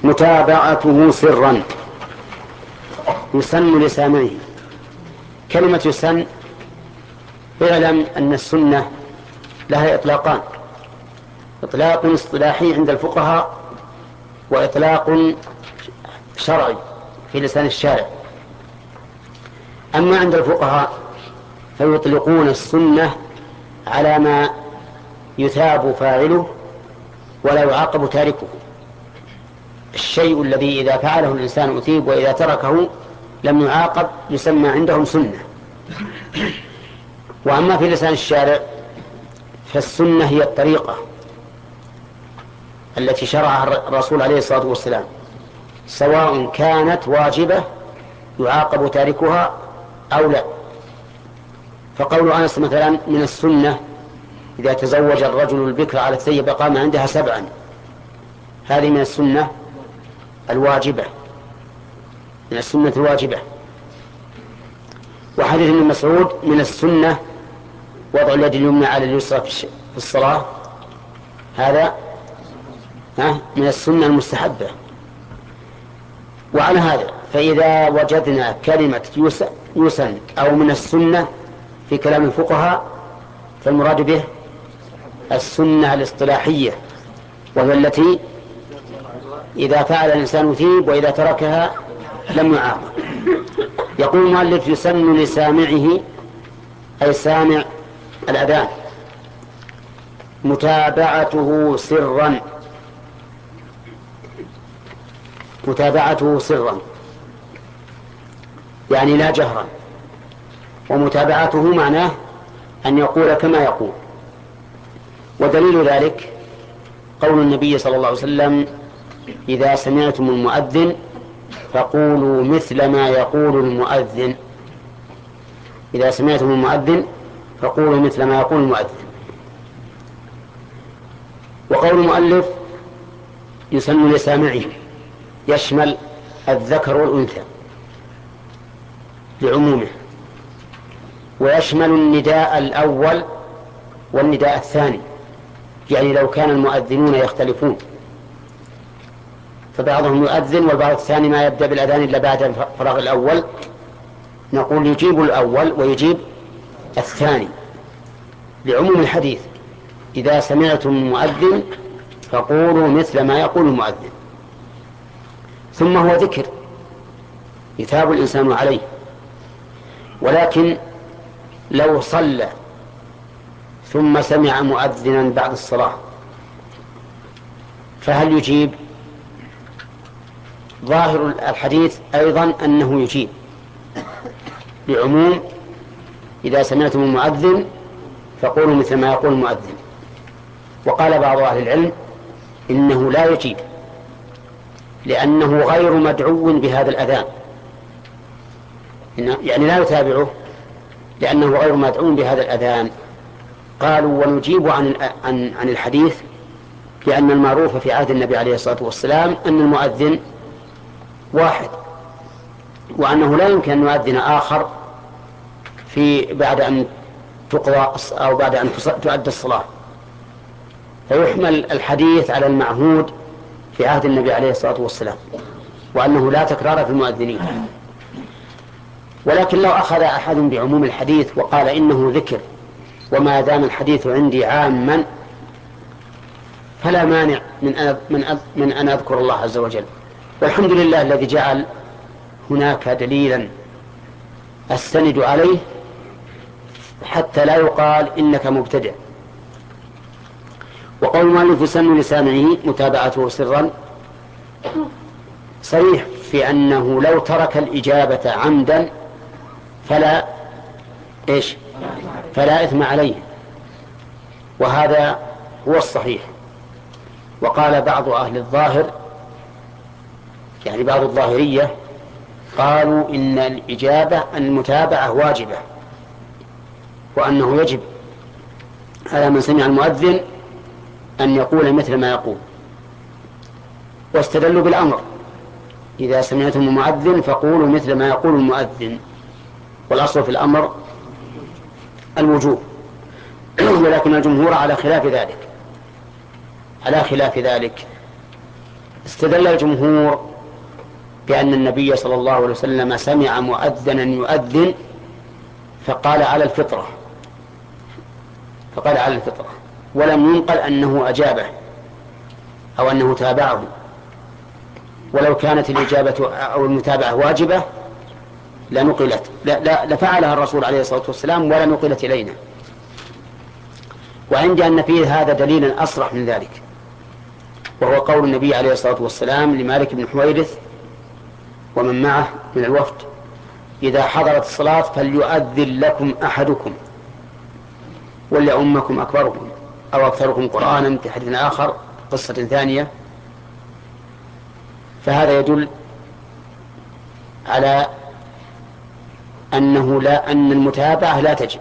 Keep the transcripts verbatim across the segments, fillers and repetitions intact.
متابعته سرا يسن لسامعه. كلمة يسن، اعلم أن السنة لها إطلاقان: إطلاق اصطلاحي عند الفقهاء، وإطلاق شرعي في لسان الشارع. أما عند الفقهاء فيطلقون السنة على ما يثاب فاعله ولا يعاقب تاركه. الشيء الذي إذا فعله الإنسان أثيب وإذا تركه لم يعاقب يسمى عندهم سنة. وأما في لسان الشارع فالسنة هي الطريقة التي شرعها الرسول عليه الصلاة والسلام، سواء كانت واجبة يعاقب تاركها أو لا. فقول أنس مثلا: من السنة إذا تزوج الرجل البكر على الثيب قام عندها سبعا، هذه من السنة الواجبة، من السنة الواجبة. وحديث ابن مسعود: من السنة وضع اليد اليمنى على اليسرى في الصلاة، هذا من السنة المستحبة. وعلى هذا فإذا وجدنا كلمة يسن أو من السنة في كلام الفقهاء فالمراد به السنة الاصطلاحية، وهي التي إذا فعل الإنسان يثيب وإذا تركها لم يعاقب. يقول المؤلف: يسن لسامعه، أي سامع الأذان، متابعته سرا، متابعته سرا يعني لا جهرا، ومتابعته معناه أن يقول كما يقول. ودليل ذلك قول النبي صلى الله عليه وسلم: إذا سمعتم المؤذن فقولوا مثل ما يقول المؤذن. إذا سمعتم المؤذن فقولوا مثل ما يقول المؤذن. وقول المؤلف يسن لسامعه يشمل الذكر والأنثى لعمومه، ويشمل النداء الأول والنداء الثاني، يعني لو كان المؤذنون يختلفون فبعضهم يؤذن والبعض الثاني ما يبدأ بالأذان إلا بعد فراغ الأول، نقول يجيب الأول ويجيب الثاني لعموم الحديث: إذا سمعتم المؤذن فقولوا مثل ما يقول المؤذن. ثم هو ذكر يثاب الإنسان عليه، ولكن لو صلى ثم سمع مؤذنا بعد الصلاة فهل يجيب؟ ظاهر الحديث أيضا أنه يجيب لعموم: إذا سمعتم المؤذن فقولوا مثل ما يقول المؤذن. وقال بعض أهل العلم إنه لا يجيب، لأنه غير مدعو بهذا الأذان، يعني لا يتابعه لأنه غير مدعو بهذا الأذان. قالوا: ونجيب عن عن عن الحديث لأن المعروف في عهد النبي عليه الصلاة والسلام أن المؤذن واحد، وأنه لا يمكن أن يؤذن آخر في بعد أن تقضى أو بعد أن تؤدى الصلاة، فيحمل الحديث على المعهود في عهد النبي عليه الصلاة والسلام، وأنه لا تكرار في المؤذنين. ولكن لو أخذ أحد بعموم الحديث وقال إنه ذكر وما دام الحديث عندي عاما فلا مانع من أن, من, من أن أذكر الله عز وجل. والحمد لله الذي جعل هناك دليلا أستند عليه حتى لا يقال إنك مبتدع. وقول المؤلف يسن لسامعه متابعته سرا صريح في أنه لو ترك الإجابة عمدا فلا إيش فلا إثم عليه، وهذا هو الصحيح. وقال بعض أهل الظاهر، يعني بعض الظاهرية، قالوا إن الإجابة المتابعة واجبة، وأنه يجب على من سمع المؤذن أن يقول مثل ما يقول، واستدلوا بالأمر: إذا سمعتم المؤذن فقولوا مثل ما يقول المؤذن. والأصل في الأمر الوجوب، ولكن الجمهور على خلاف ذلك على خلاف ذلك استدل الجمهور بأن النبي صلى الله عليه وسلم سمع مؤذنا يؤذن فقال على الفطرة فقال على الفطرة ولم ينقل أنه أجابه أو أنه تابعه، ولو كانت الإجابة أو المتابعة واجبة لنقلت لا لا لفعلها الرسول عليه الصلاة والسلام ولا نقلت إلينا. وعندي أن فيه هذا دليلا أصرح من ذلك، وهو قول النبي عليه الصلاة والسلام لمالك بن حويرث ومن معه من الوفد: إذا حضرت الصلاة فليؤذن لكم أحدكم وليؤمكم أكبركم أو أكثركم قرآنا، في حديث آخر قصة ثانية. فهذا يدل على أنه لا أن المتابعة لا تجب.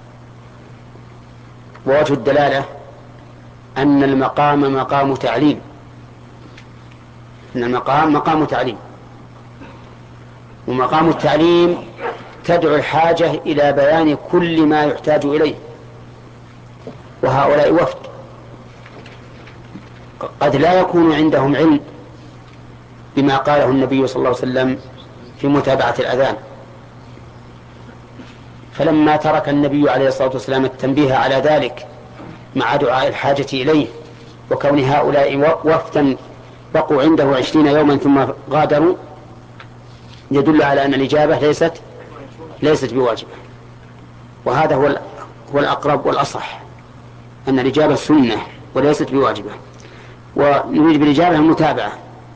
ووجه الدلالة أن المقام مقام تعليم، أن المقام مقام تعليم، ومقام التعليم تدعو الحاجة إلى بيان كل ما يحتاج إليه، وهؤلاء وفد قد لا يكون عندهم علم بما قاله النبي صلى الله عليه وسلم في متابعة الأذان، فلما ترك النبي عليه الصلاة والسلام التنبيه على ذلك مع دعاء الحاجة إليه وكون هؤلاء وفدا بقوا عنده عشرين يوما ثم غادروا، يدل على أن الإجابة ليست ليست بواجبة. وهذا هو هو الأقرب والأصح، أن الإجابة سنة وليست بواجبة، ونريد بالإجابة المتابعة.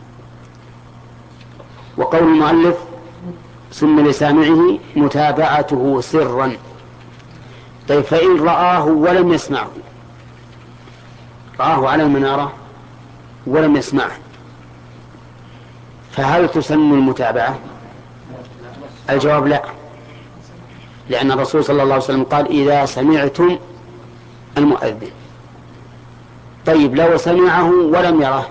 وقول المؤلف: سن لسامعه متابعته سرا. طيب، فإن رآه ولم يسمعه، رآه على المنارة ولم يسمعه، فهل تسن المتابعة؟ الجواب لا، لأن الرسول صلى الله عليه وسلم قال: إذا سمعتم المؤذن. طيب، لو سمعه ولم يره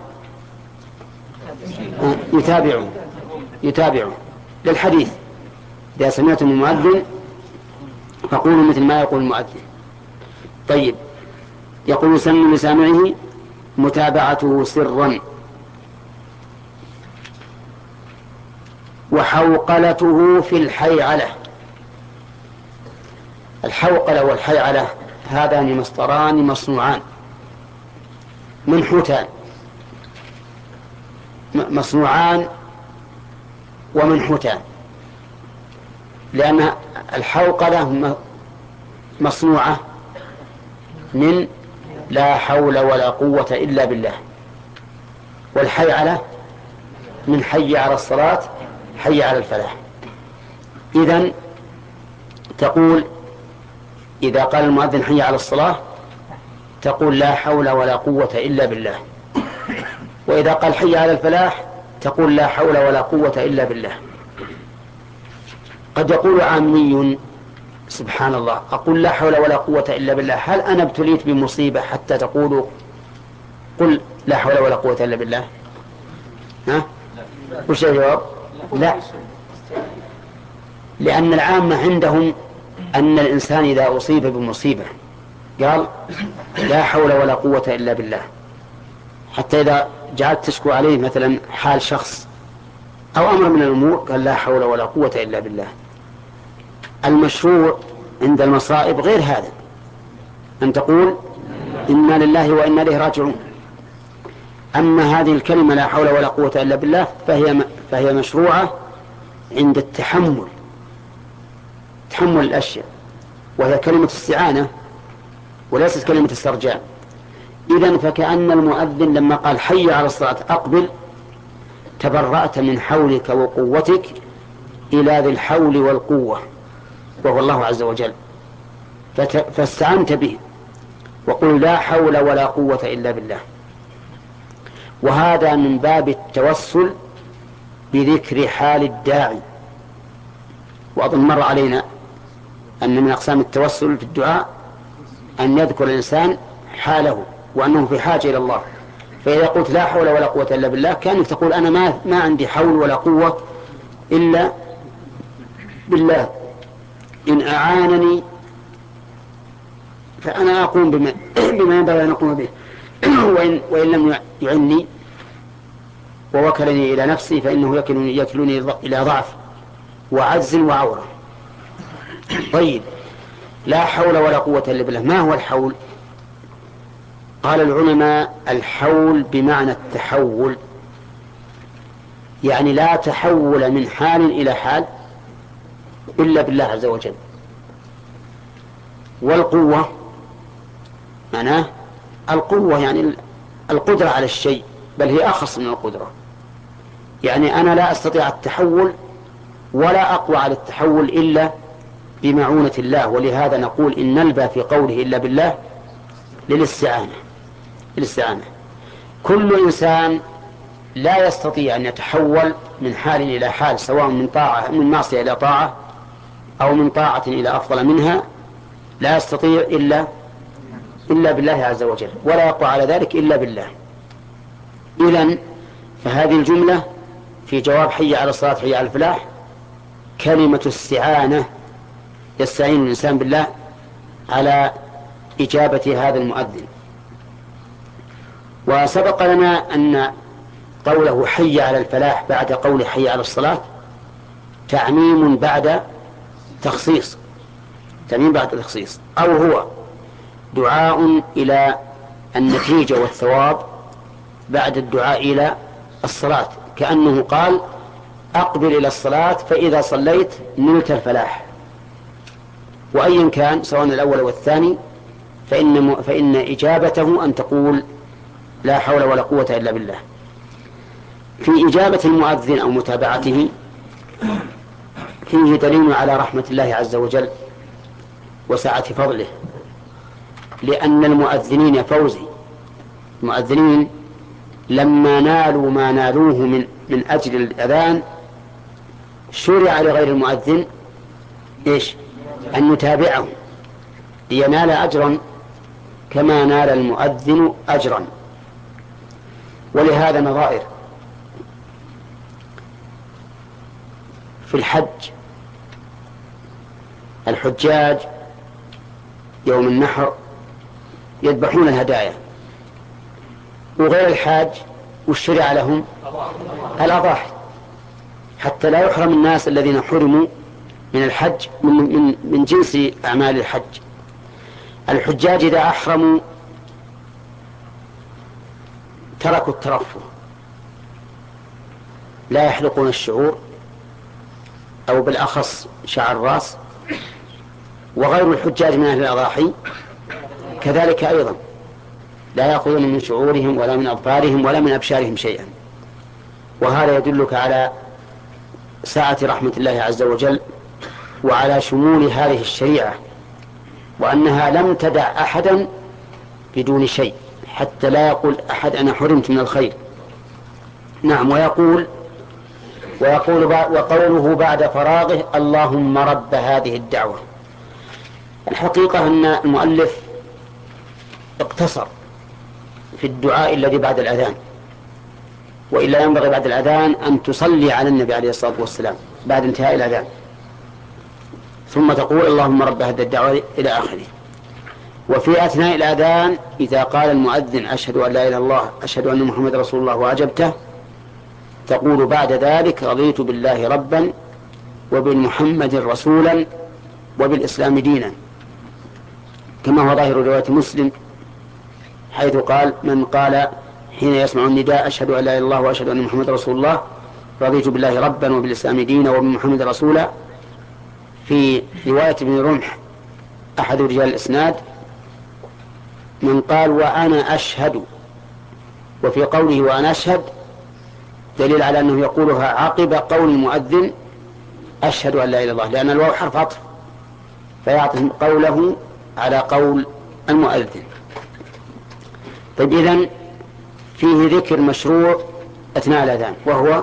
يتابعه يتابعه للحديث: إذا سمعتم المؤذن فقولوا مثل ما يقول المؤذن. طيب، يقول: سن لسامعه متابعته سرا، وحوقلته في الحيعلة. الحوقلة والحيعلة هذان مصدران مصنوعان منحوتان، مصنوعان ومنحوتان، لأن الحوقلة مصنوعة من لا حول ولا قوة إلا بالله، والحيعلة من حي على الصلاة حي على الفلاح. إذن تقول إذا قال المؤذن حي على الصلاة تقول لا حول ولا قوة إلا بالله، وإذا قال حي على الفلاح تقول لا حول ولا قوة إلا بالله. قد يقول عامي: سبحان الله، أقول لا حول ولا قوة إلا بالله، هل أنا ابتليت بمصيبة حتى تقولوا قل لا حول ولا قوة إلا بالله؟ ها؟ وش الجواب؟ لا، لأن العامة عندهم أن الإنسان إذا أصيب بمصيبة قال لا حول ولا قوة إلا بالله، حتى إذا جعلت تشكو عليه مثلا حال شخص أو أمر من الأمور قال لا حول ولا قوة إلا بالله. المشروع عند المصائب غير هذا، أن تقول إنا لله وإنا إليه راجعون. أما هذه الكلمة لا حول ولا قوة إلا بالله فهي فهي مشروعة عند التحمل، تحمل الأشياء، وهي كلمة استعانة وليست كلمة استرجاع. إذن فكأن المؤذن لما قال حي على الصلاة أقبل، تبرأت من حولك وقوتك إلى ذي الحول والقوة وهو الله عز وجل، فاستعنت به وقل لا حول ولا قوة إلا بالله. وهذا من باب التوسل بذكر حال الداعي. وأظن مر علينا أن من أقسام التوسل في الدعاء أن يذكر الإنسان حاله وأنه في حاجة إلى الله، فإذا قلت لا حول ولا قوة إلا بالله كأنك تقول أنا ما, ما عندي حول ولا قوة إلا بالله، إن أعانني فأنا أقوم بما, بما ينبغي أن أقوم به وإن, وإن لم يعني ووكلني إلى نفسي فإنه يكلني, يكلني إلى ضعف وعجز وعورة. طيب، لا حول ولا قوة إلا بالله. ما هو الحول؟ قال العلماء: الحول بمعنى التحول، يعني لا تحول من حال إلى حال إلا بالله عز وجل. والقوة معناه القوة يعني القدرة على الشيء، بل هي أخص من القدرة. يعني أنا لا أستطيع التحول ولا أقوى على التحول إلا بمعونة الله. ولهذا نقول إن نلبى في قوله إلا بالله للاستعانة. للاستعانة. كل إنسان لا يستطيع أن يتحول من حال إلى حال، سواء من طاعة من معصية إلى طاعة أو من طاعة إلى أفضل منها، لا يستطيع إلا إلا بالله عز وجل، ولا يقوى على ذلك إلا بالله. إذن فهذه الجملة في جواب حي على الصلاة حي على الفلاح كلمة استعانة، يستعين الإنسان بالله على إجابة هذا المؤذن. وسبق لنا أن قوله حي على الفلاح بعد قول حي على الصلاة تعميم بعد تخصيص، تعميم بعد تخصيص، أو هو دعاء إلى النتيجة والثواب بعد الدعاء إلى الصلاة، كأنه قال: أقبل إلى الصلاة فإذا صليت نلت الفلاح. وأيا كان سواء الأول والثاني فإن, فإن إجابته أن تقول لا حول ولا قوة إلا بالله. في إجابة المؤذن أو متابعته فيه دليل على رحمة الله عز وجل وسعة فضله، لأن المؤذنين يا فوزي المؤذنين لما نالوا ما نالوه من, من أجل الأذان شرع لغير المؤذن إيش؟ أن يتابعه لينال أجرا كما نال المؤذن أجرا. ولهذا نظائر في الحج: الحجاج يوم النحر يذبحون الهدايا، وغير الحاج والشرع لهم الأضاحي، حتى لا يحرم الناس الذين حرموا من الحج من, من, من جنس أعمال الحج. الحجاج إذا أحرموا تركوا الترفه، لا يحلقون الشعور أو بالأخص شعر الرأس، وغير الحجاج من أهل الأضاحي كذلك أيضا لا يأخذون من شعورهم ولا من أظفارهم ولا من أبشارهم شيئا. وهذا يدلك على سعة رحمة الله عز وجل وعلى شمول هذه الشريعة، وأنها لم تدع أحدا بدون شيء حتى لا يقول أحد أنا حرمت من الخير. نعم. ويقول ويقول وقوله بعد فراغه: اللهم رب هذه الدعوة. الحقيقة أن المؤلف اقتصر في الدعاء الذي بعد الأذان، وإلا ينبغي بعد الأذان أن تصلي على النبي عليه الصلاة والسلام بعد انتهاء الأذان، ثم تقول اللهم رب هذه الدعوة إلى آخره. وفي أثناء الأذان إذا قال المؤذن أشهد أن لا إله إلا الله أشهد أن محمد رسول الله وأجبته، تقول بعد ذلك رضيت بالله ربا وبالمحمد رسولا وبالإسلام دينا، كما هو ظاهر رواية مسلم حيث قال: من قال حين يسمع النداء أشهد أن لا إله إلا الله وأشهد أن محمد رسول الله رضيت بالله ربا وبالإسلام دينا وبمحمد رسولا. في رواية ابن رمح أحد رجال الإسناد من قال وأنا أشهد، وفي قوله وأنا أشهد دليل على أنه يقولها عقب قول المؤذن أشهد أن لا إله إلا الله، لأن الواو حرف عطف فيعطف قوله على قول المؤذن. طيب، إذن فيه ذكر مشروع أثناء الأذان، وهو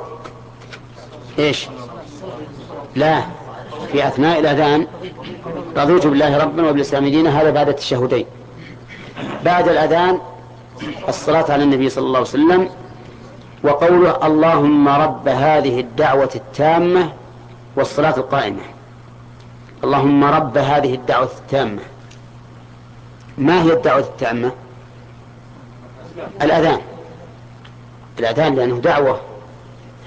إيش؟ لا، في أثناء الأذان رضيت بالله ربا وبالإسلام دينا، هذا بعد التشهدين. بعد الأذان الصلاة على النبي صلى الله عليه وسلم، وقوله اللهم رب هذه الدعوة التامة والصلاة القائمة. اللهم رب هذه الدعوة التامة. ما هي الدعوة التامة؟ الأذان. الأذان لأنه دعوة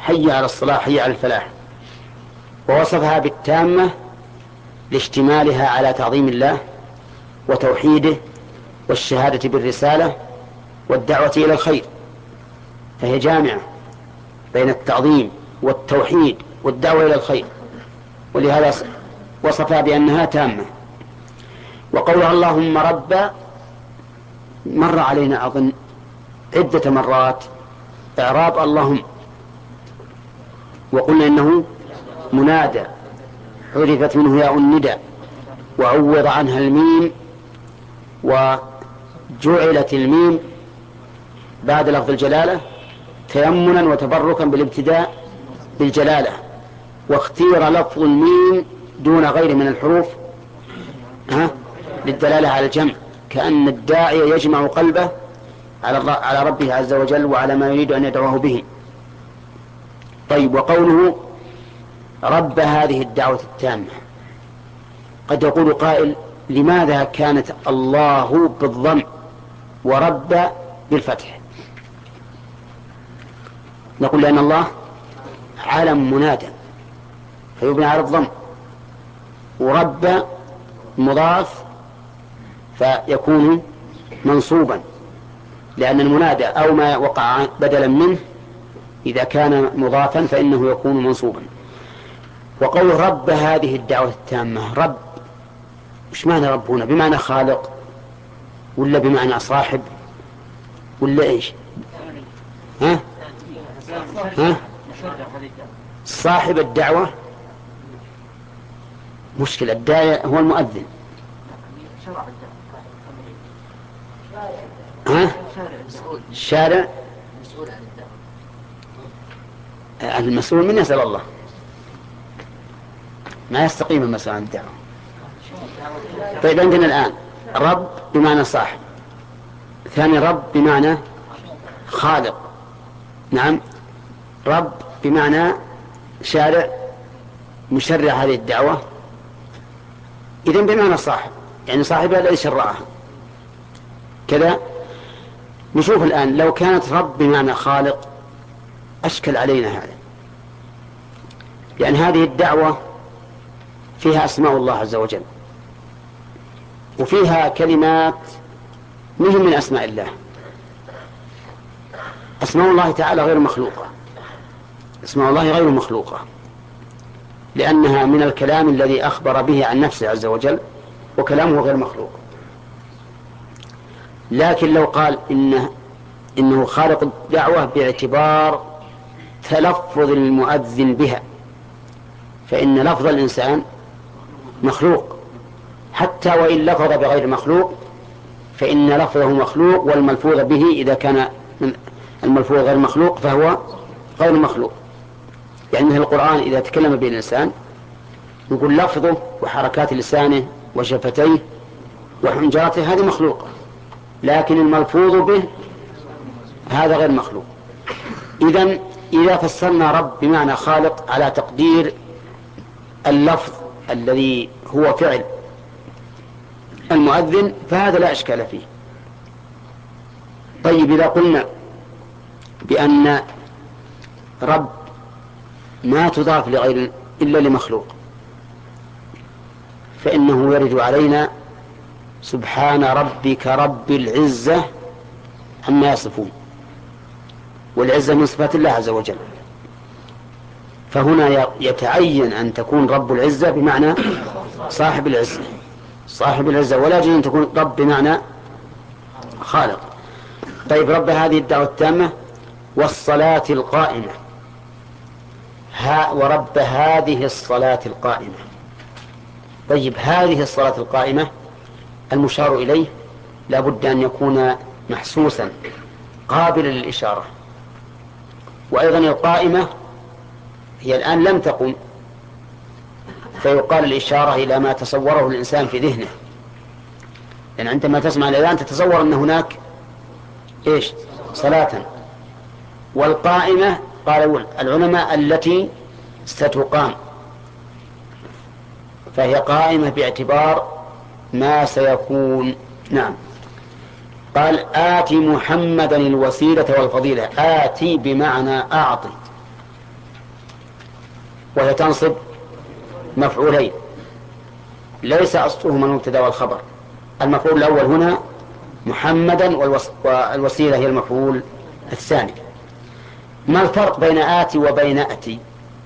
حي على الصلاة حي على الفلاح. ووصفها بالتامة لاشتمالها على تعظيم الله وتوحيده والشهادة بالرسالة والدعوة إلى الخير، فهي جامعة بين التعظيم والتوحيد والدعوة إلى الخير، ولهذا وصفها بأنها تامة. وقولها اللهم رب مر علينا أظن عدة مرات إعراب اللهم، وقلنا إنه منادى حذفت منه ياء الندى وعوض عنها الميم، وجعلت الميم بعد لفظ الجلالة تيمنا وتبركا بالابتداء بالجلالة، واختير لفظ الميم دون غير من الحروف ها للدلالة على الجمع، كأن الداعي يجمع قلبه على ربه عز وجل وعلى ما يريد أن يدعوه به. طيب، وقوله رب هذه الدعوة التامة، قد يقول قائل لماذا كانت الله بالضم ورب بالفتح؟ نقول لأن الله علم منادى فيبنى على الضم، ورب مضاف فيكون منصوبا، لأن المنادى أو ما وقع بدلا منه إذا كان مضافا فإنه يكون منصوبا. وقول رب هذه الدعوة التامة، رب مش معنى رب هنا؟ بمعنى خالق ولا بمعنى صاحب ولا إيش؟ ها؟ ها؟ صاحب الدعوة مشكلة، الداعية هو المؤذن. ها؟ الشارع المسؤول من يسأل الله، ما يستقيم المسؤول عن الدعوة. طيب، عندنا الآن رب بمعنى صاحب، ثاني رب بمعنى خالق، نعم، رب بمعنى شارع مشرع هذه الدعوة، إذن بمعنى صاحب، يعني صاحبها الذي شرعها كذا. نشوف الآن لو كانت رب بمعنى خالق أشكل علينا هذا، لأن هذه الدعوة فيها أسماء الله عز وجل وفيها كلمات مهم من أسماء الله. أسماء الله تعالى غير مخلوقة، أسماء الله غير مخلوقة لأنها من الكلام الذي أخبر به عن نفسه عز وجل، وكلامه غير مخلوق. لكن لو قال إنه, إنه خالق الدعوة باعتبار تلفظ المؤذن بها، فإن لفظ الإنسان مخلوق، حتى وإن لفظ بغير مخلوق فإن لفظه مخلوق، والملفوظ به إذا كان الملفوظ غير مخلوق فهو غير مخلوق. يعني مثل القرآن إذا تكلم به الإنسان نقول لفظه وحركات لسانه وشفتيه وحنجرته هذه مخلوقة، لكن الملفوظ به هذا غير مخلوق. إذن إذا فسرنا رب بمعنى خالق على تقدير اللفظ الذي هو فعل المؤذن فهذا لا إشكال فيه. طيب، إذا قلنا بأن رب ما تضاف لغير إلا لمخلوق فإنه يرد علينا سبحان ربك رب العزة عما يصفون، والعزة من صفات الله عز وجل، فهنا يتعين أن تكون رب العزة بمعنى صاحب العزة صاحب العزة، ولا يجب أن تكون رب بمعنى خالق. طيب، رب هذه الدعوة التامة والصلاة القائمة، ها ورب هذه الصلاة القائمة. طيب، هذه الصلاة القائمة المشار إليه لا بد أن يكون محسوسا قابلا للإشارة، وأيضا القائمة هي الآن لم تقم، فيقال الإشارة إلى ما تصوره الإنسان في ذهنه، لأن عندما تسمع الأذان تتصور أن هناك إيش صلاة. والقائمة قال العلماء التي ستقام، فهي قائمة باعتبار ما سيكون. نعم، قال آتي محمدا الوسيلة والفضيلة، آتي بمعنى أعطي، وهي تنصب مفعولين، ليس أصلهما المبتدأ والخبر. المفعول الأول هنا محمدا والوسيلة هي المفعول الثاني. ما الفرق بين آتي وبين أتي؟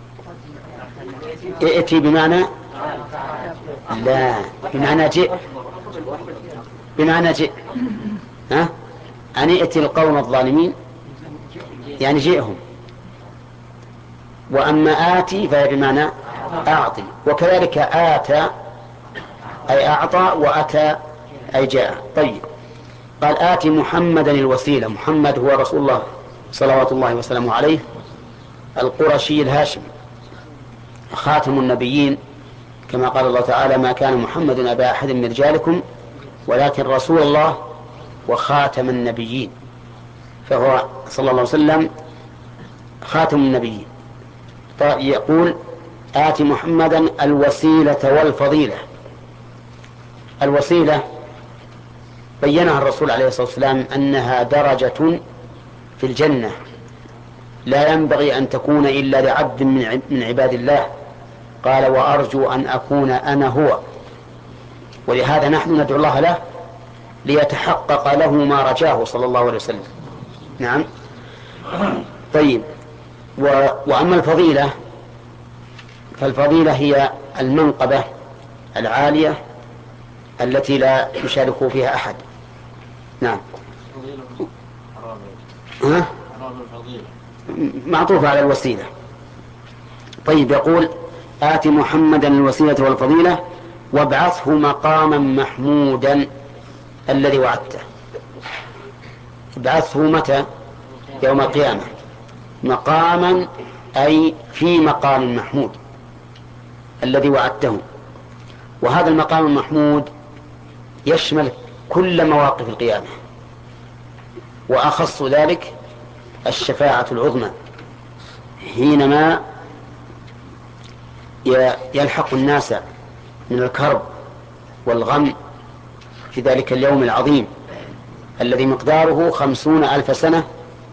ائتي بمعنى لا، بمعنى جئ، بمعنى جئ. ها؟ أن ائتي القوم الظالمين يعني جئهم. وأما آتي فهي بمعنى أعطي. وكذلك آتى أي أعطى، وأتى أي جاء. طيب، قال آتي محمدا الوسيلة. محمد هو رسول الله صلوات الله وسلامه عليه القرشي الهاشمي خاتم النبيين، كما قال الله تعالى: ما كان محمد أبا أحد من رجالكم ولكن رسول الله وخاتم النبيين. فهو صلى الله عليه وسلم خاتم النبيين. يقول آتي محمدا الوسيلة والفضيلة. الوسيلة بينها الرسول عليه الصلاة والسلام أنها درجة في الجنة لا ينبغي أن تكون إلا لعبد من عباد الله. قال: وأرجو أن أكون أنا هو. ولهذا نحن ندعو الله له ليتحقق له ما رجاه صلى الله عليه وسلم. نعم. طيب، و... وأما الفضيلة فالفضيلة هي المنقبة العالية التي لا يشارك فيها أحد. نعم. ها؟ معطوف على الوسيلة. طيب، يقول آت محمدا الوسيلة والفضيلة وابعثه مقاما محمودا الذي وعدته. ابعثه متى؟ يوم القيامة. مقاما أي في مقام محمود الذي وعدته. وهذا المقام المحمود يشمل كل مواقف القيامة، وأخص ذلك الشفاعة العظمى حينما يلحق الناس من الكرب والغم في ذلك اليوم العظيم الذي مقداره خمسون ألف سنة،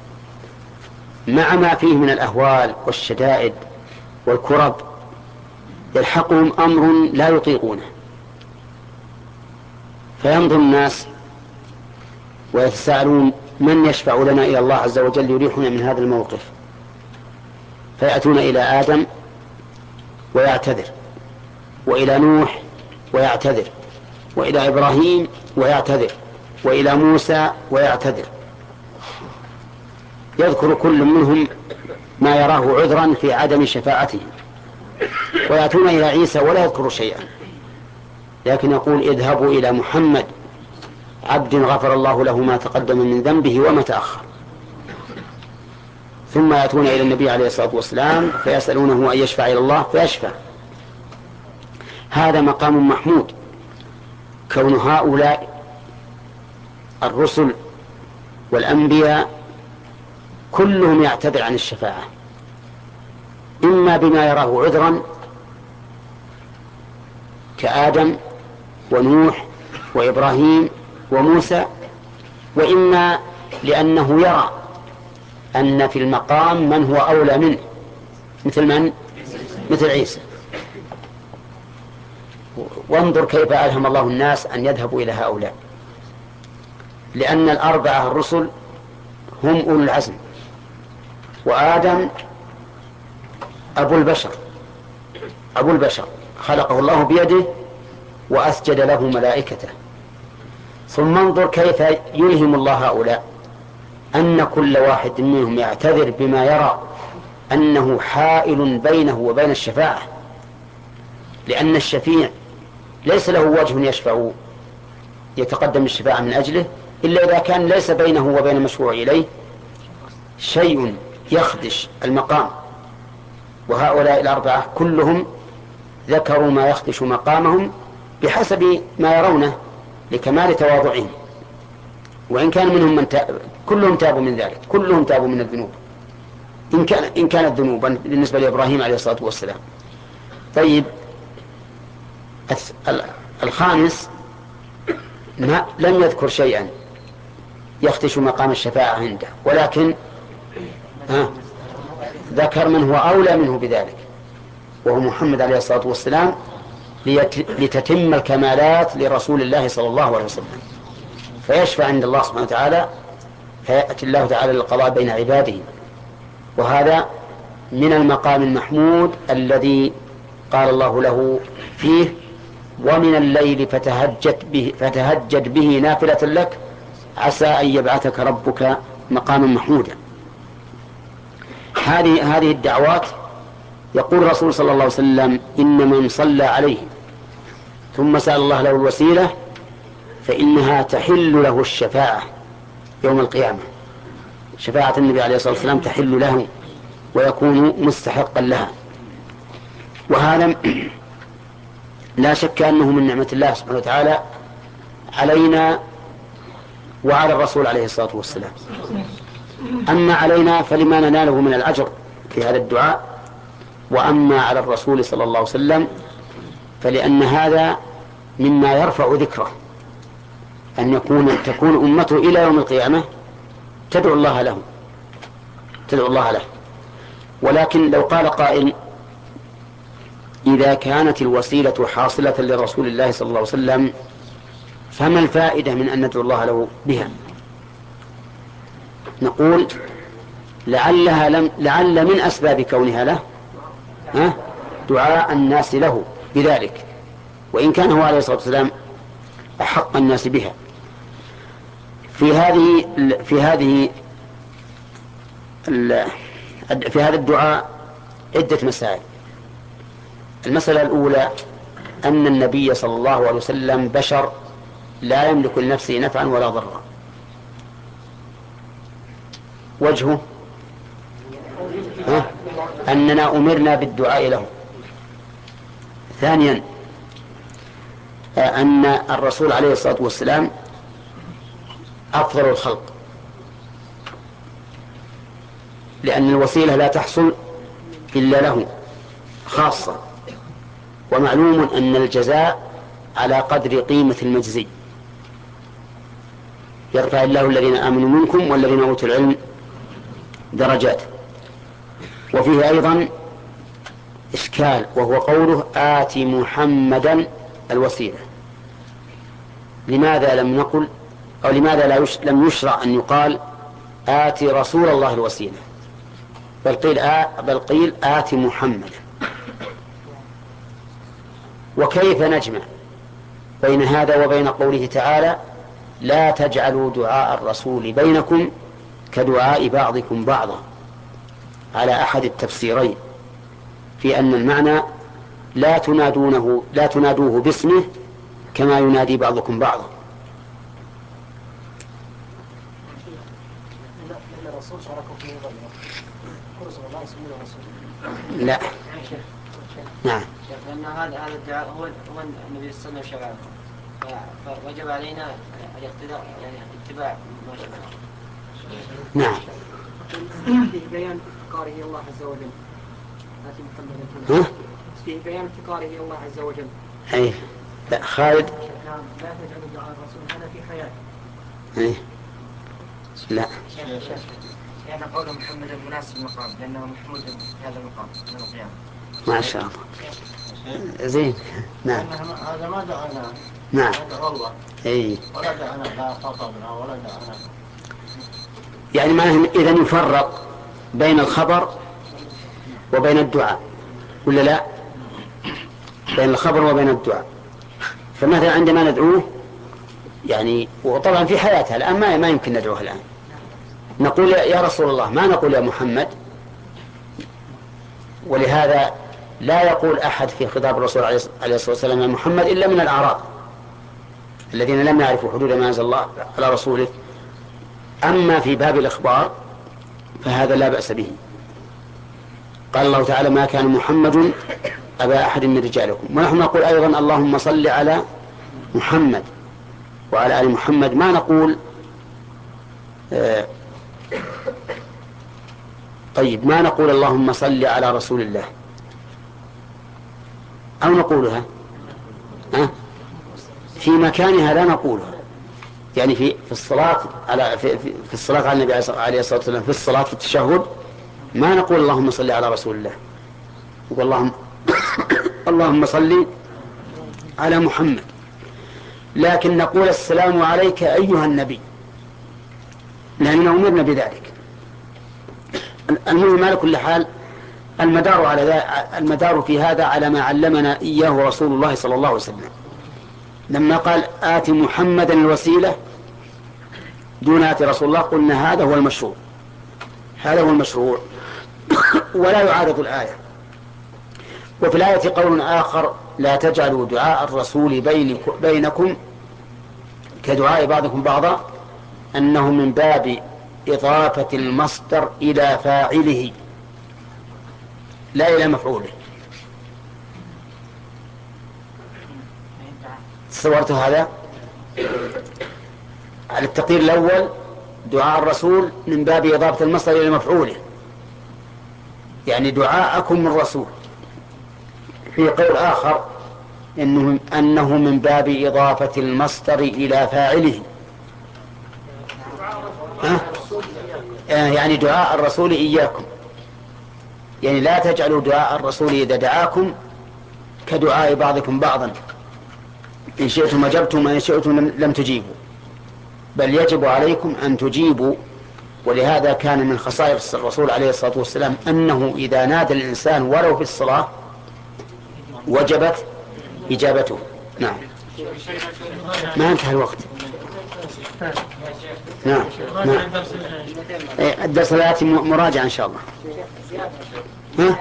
مع ما فيه من الأهوال والشدائد والكرب. يلحقهم أمر لا يطيقونه، فينظر الناس ويتساءلون: من يشفع لنا إلى الله عز وجل يريحنا من هذا الموقف؟ فيأتون إلى آدم ويعتذر، وإلى نوح ويعتذر، وإلى إبراهيم ويعتذر، وإلى موسى ويعتذر. يذكر كل منهم ما يراه عذرا في عدم شفاعته، ويأتون إلى عيسى ولا يذكر شيئا، لكن يقول: اذهبوا إلى محمد عبد غفر الله له ما تقدم من ذنبه وما تأخر. ثم يأتون إلى النبي عليه الصلاة والسلام فيسألونه أن يشفع إلى الله فيشفع. هذا مقام محمود، كون هؤلاء الرسل والأنبياء كلهم يعتذر عن الشفاعة، إما بما يراه عذرا كآدم ونوح وإبراهيم وموسى، وإما لأنه يرى أن في المقام من هو أولى منه، مثل من؟ مثل عيسى. وانظر كيف ألهم الله الناس أن يذهبوا إلى هؤلاء، لأن الأربعة الرسل هم أولو العزم، وآدم أبو البشر أبو البشر خلقه الله بيده وأسجد له ملائكته. ثم انظر كيف يلهم الله هؤلاء أن كل واحد منهم يعتذر بما يرى أنه حائل بينه وبين الشفاعة، لأن الشفيع ليس له وجه يشفع يتقدم الشفاعة من أجله إلا إذا كان ليس بينه وبين المشروع إليه شيء يخدش المقام. وهؤلاء الأربعة كلهم ذكروا ما يخدش مقامهم بحسب ما يرونه لكمال تواضعهم، وإن كان منهم من تاب، كلهم تابوا من ذلك، كلهم تابوا من الذنوب إن كان إن كانت ذنوبا بالنسبة لإبراهيم عليه الصلاة والسلام. طيب، الخامس ما لم يذكر شيئا يخدش مقام الشفاعة عنده، ولكن ها ذكر من هو أولى منه بذلك، وهو محمد عليه الصلاة والسلام لتتم الكمالات لرسول الله صلى الله عليه وسلم، فيشفع عند الله سبحانه وتعالى، فيأتي الله تعالى للقضاء بين عباده. وهذا من المقام المحمود الذي قال الله له فيه: ومن الليل فتهجد به, فتهجد به نافلة لك عسى أن يبعثك ربك مقاما محمودا. هذه هذه الدعوات يقول الرسول صلى الله عليه وسلم: إن من صلى عليه ثم سأل الله له الوسيلة فإنها تحل له الشفاعة يوم القيامة. شفاعة النبي عليه الصلاة والسلام تحل له ويكون مستحقا لها. وهذا لا شك أنه من نعمة الله سبحانه وتعالى علينا وعلى الرسول عليه الصلاة والسلام. أما علينا فلما نناله من الأجر في هذا الدعاء، وأما على الرسول صلى الله عليه وسلم فلأن هذا مما يرفع ذكره، أن يكون تكون أمته إلى يوم القيامة تدعو الله له تدعو الله له. ولكن لو قال قائل: إذا كانت الوسيلة حاصلة لرسول الله صلى الله عليه وسلم فما الفائدة من أن ندعو الله له بها؟ نقول: لعلها لم لعل من أسباب كونها له ها دعاء الناس له بذلك، وإن كان هو عليه الصلاة والسلام أحق الناس بها. في هذه في هذه في هذا الدعاء عدة مسائل. المسألة الأولى أن النبي صلى الله عليه وسلم بشر لا يملك لنفسه نفعا ولا ضرا. وجهه أننا أمرنا بالدعاء له. ثانيا أن الرسول عليه الصلاة والسلام أفضل الخلق، لأن الوسيلة لا تحصل إلا له خاصة، ومعلوم أن الجزاء على قدر قيمة المجزي. يرفع الله الذين آمنوا منكم والذين أوتوا العلم درجات. وفيه أيضا إشكال، وهو قوله: آت محمدا الوسيلة. لماذا لم نقل أو لماذا لا يش... لم يشرع أن يقال آت رسول الله الوسيلة، بل قيل آ... بل قيل آت محمد؟ وكيف نجمع بين هذا وبين قوله تعالى: لا تجعلوا دعاء الرسول بينكم كدعاء بعضكم بعضا، على أحد التفسيرين، في أن المعنى لا تنادونه لا تنادوه باسمه كما ينادي بعضكم بعضا. لا نعم، لأن هذا هذا الدعاء هو هو النبي صلى الله عليه وسلم شرعه، فوجب علينا الاقتداء يعني اتباع ما شرعه. نعم. فيه بيان افتقاره إلى الله عز وجل. آتي محمد ها؟ فيه بيان افتقاره إلى الله عز وجل. أي لا خالد. نعم، لا تجعل دعاء الرسول هذا في حياته. أي لا. لأن قول محمد مناسب المقام، لأنه محمود هذا المقام من القيامة. ما شاء الله. زين. نعم. هذا ما دعانا. نعم. ندعو الله. أي. ولا دعانا لا خطبنا ولا دعانا. يعني معناه إذن يفرق بين الخبر وبين الدعاء، ولا لا؟ بين الخبر وبين الدعاء. فمثلا عندما ندعوه يعني، وطبعا في حياتها الآن ما ما يمكن ندعوه الآن، نقول يا رسول الله، ما نقول يا محمد. ولهذا لا يقول أحد في خطاب الرسول عليه الصلاة والسلام يا محمد إلا من الأعراب الذين لم يعرفوا حدود ما أنزل الله على رسوله. أما في باب الإخبار فهذا لا بأس به. قال الله تعالى: ما كان محمد أبا أحد من رجالكم. ونحن نقول أيضا: اللهم صل على محمد وعلى آل محمد. ما نقول آه طيب ما نقول اللهم صل على رسول الله، أو نقولها أه؟ في مكانها لا نقولها، يعني في في الصلاة على في, في, في الصلاة على النبي عليه الصلاة والسلام، في الصلاة في التشهد ما نقول اللهم صل على رسول الله، نقول اللهم اللهم صل على محمد، لكن نقول السلام عليك أيها النبي لأننا أمرنا بذلك. المهم على كل حال المدار على المدار في هذا على ما علمنا إياه رسول الله صلى الله عليه وسلم لما قال آت محمدا الوسيلة دون آت رسول الله، قلنا هذا هو المشروع، هذا هو المشروع ولا يعارض الآية. وفي الآية قول آخر لا تجعلوا دعاء الرسول بينكم كدعاء بعضكم بعضا، أنه من باب إضافة المصدر إلى فاعله لا إلى مفعوله. تصورت هذا على التقدير الأول، دعاء الرسول من باب إضافة المصدر إلى مفعوله، يعني دعاءكم الرسول. في قول آخر إنه, أنه من باب إضافة المصدر إلى فاعله، أه؟ يعني دعاء الرسول إياكم، يعني لا تجعلوا دعاء الرسول إذا دعاكم كدعاء بعضكم بعضا، إن شئتم أجبتم وإن شئتم لم تجيبوا، بل يجب عليكم أن تجيبوا. ولهذا كان من خصائص الرسول عليه الصلاة والسلام أنه إذا نادى الإنسان ولو في الصلاة وجبت إجابته. نعم، ما انتهى الوقت. نعم نعم، الدرس الآتي مراجعة إن شاء الله. ها؟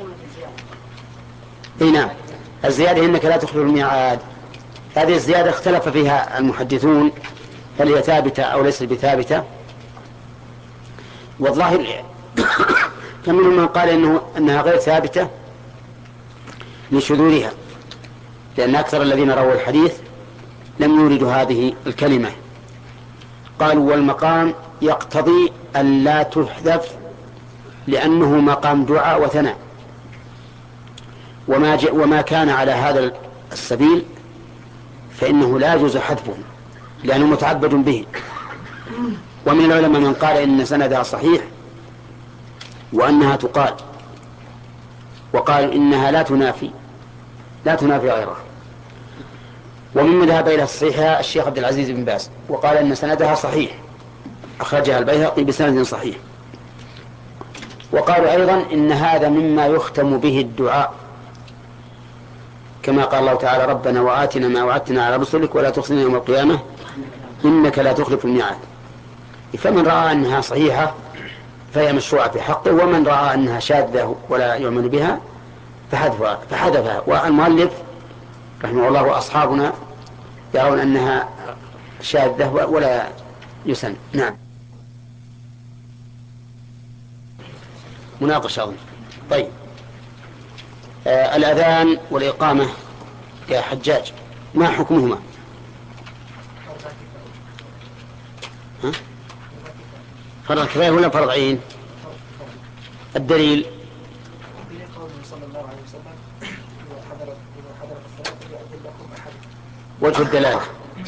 اي نعم، الزيادة إنك لا تخلف الميعاد، هذه الزيادة اختلف فيها المحدثون هل هي ثابتة أو ليست بثابتة، والظاهر فمنهم من قال إنه أنها غير ثابتة لشذورها، لأن أكثر الذين رووا الحديث لم يوردوا هذه الكلمة. قالوا والمقام يقتضي أن لا تحذف لأنه مقام دعاء وثناء، وما, وما كان على هذا السبيل فإنه لا يجوز حذفه لأنه متعبد به. ومن العلماء من قال إن سندها صحيح وأنها تقال، وقال إنها لا تنافي لا تنافي غيرها. ومن ذهب إلى الصحيح الشيخ عبد العزيز بن باز وقال إن سندها صحيح، أخرجها البيهقي بسند صحيح. وقالوا أيضا إن هذا مما يختم به الدعاء، كما قال الله تعالى ربنا وآتنا ما وعدتنا على رسلك ولا تخزنا يوم القيامة إنك لا تخلف الميعاد. فمن رأى أنها صحيحة فهي مشروعة في حقه، ومن رأى أنها شاذة ولا يؤمن بها فحذفها, فحذفها. والمؤلف رحمه الله وأصحابنا يرون أنها شاذة ولا يسن. نعم، مناقشة أظن. طيب، آه الأذان والإقامة يا حجاج ما حكمهما؟ ها؟ فرض كفاية ولا فرض عين؟ الدليل وجه الدلالة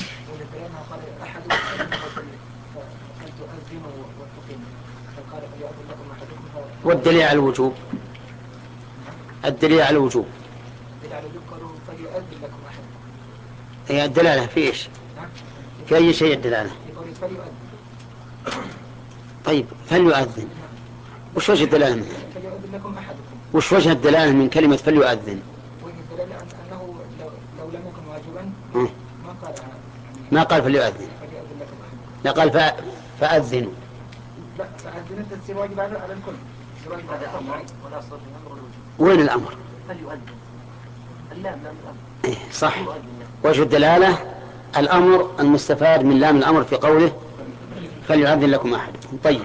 والدليل على الوجوب. الدليل على الوجوب هي الدلالة في إيش؟ في أي شيء الدلالة؟ طيب فليؤذن، وش وجه الدلالة منه؟ وش وجه الدلالة من كلمة فليؤذن؟ أنه لو لم يكن واجبا ما قال ما قال فليؤذن، لا قال ف... فأذنوا. لا، فأذن تصير واجب على الكل. وين الأمر؟ فليؤذن. اللام لام الأمر. إيه صح. وجه الدلالة الأمر المستفاد من لام الأمر في قوله فليؤذن لكم أحدكم. طيب،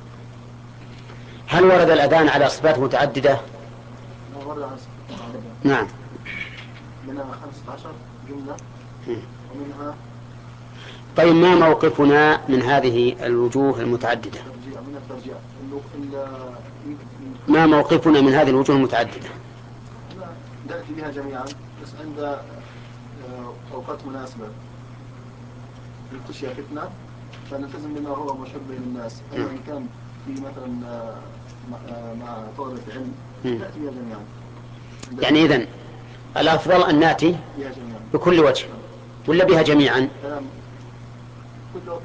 هل ورد الأذان على صفات متعددة؟ نعم، منها خمسة عشر جملة ومنها. طيب، ما موقفنا من هذه الوجوه المتعددة؟ من الترجيع. ما موقفنا من هذه الوجوه المتعددة؟ نأتي بها جميعا بس عند أوقات مناسبة التشيء فتنة فنلتزم بما هو مشهور بين الناس. أما إن كان في مثلا مع طلبة علم نأتي بها جميعا. يعني إذن الأفضل أن نأتي بكل وجه ولا بها جميعا؟ كل وقت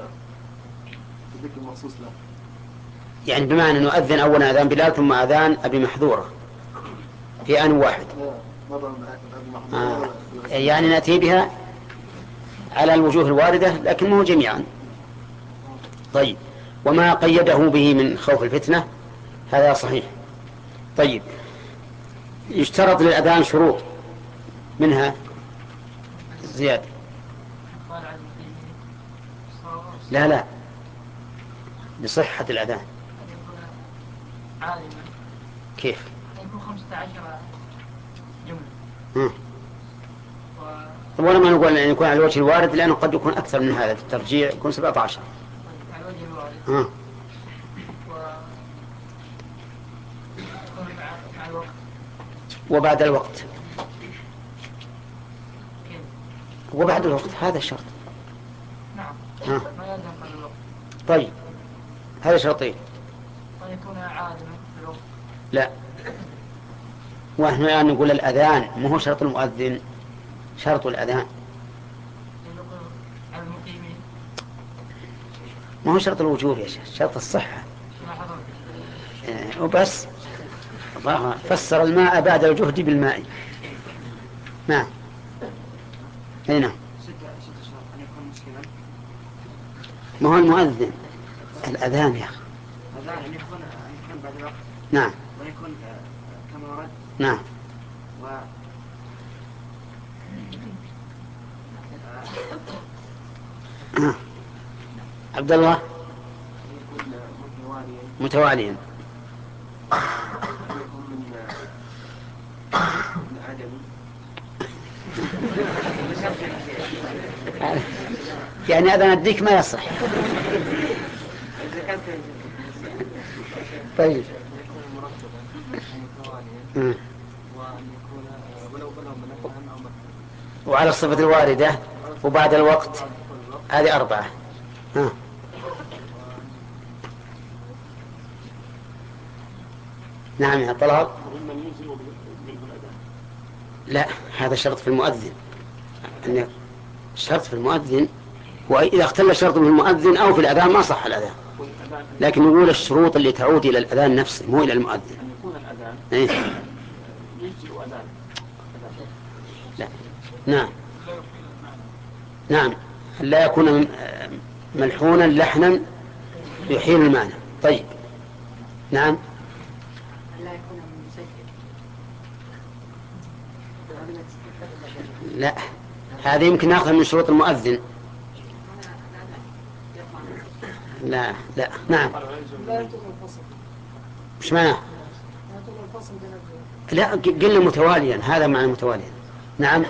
ذكر مخصوص له، يعني بمعنى نؤذن أولا أذان بلال ثم أذان أبي محذورة في آن واحد. آه. يعني نأتي بها على الوجوه الواردة لكن مو جميعا. طيب، وما قيده به من خوف الفتنة هذا صحيح. طيب، يشترط للأذان شروط منها زيادة. لا لا لصحة الأذان. كيف؟ يكون خمسة عشر جملة. ولا ما نقول أن يكون على الوجه الوارد لأنه قد يكون أكثر من هذا، الترجيع يكون سبعة عشر. على الوجه الوارد. ها. مع الوقت. وبعد الوقت. وبعد الوقت هذا الشرط. نعم. ها. ما يلزم قبل الوقت. طيب، هذا شرطين. ويكون عالما في الوقت. لا، ونحن الآن نقول الأذان ما هو شرط المؤذن، شرط الأذان ما هو شرط الوجوب يا شيخ، شرط الصحة. وبس فسر الماء بعد الجهد بالماء. نعم. هنا ما هو المؤذن، الأذان يا أخي. الأذان أن يكون يكون بعد الوقت. نعم. ويكون كما ورد. نعم. و آه. عبد الله. يكون متواليا. متواليا. يكون من من عدم. يعني أذان الديك ما يصح. طيب. يكون مرتبا متواليا. وأن يكون ولو بلغ منفعا أو مكتوبا. وعلى الصفة الواردة وبعد الوقت هذه أربعة. ها. نعم يا طلال. لا، هذا شرط في المؤذن. أن الشرط في المؤذن وإذا اختل شرط في المؤذن أو في الأذان ما صح الأذان. لكن نقول الشروط اللي تعود إلى الأذان نفسه مو إلى المؤذن. أن يكون الأذان. إيه؟ يجزئ أذان. لا. نعم. نعم، لا يكون ملحونا لحنا يحيل المعنى. طيب. نعم. لا يكون مسجل. لا، هذه يمكن ناخذها من شروط المؤذن. لا لا. نعم. لا يكون منفصل. مش معناه؟ لا يكون منفصل بين. لا، قلنا متواليا، هذا معنى متواليا. نعم.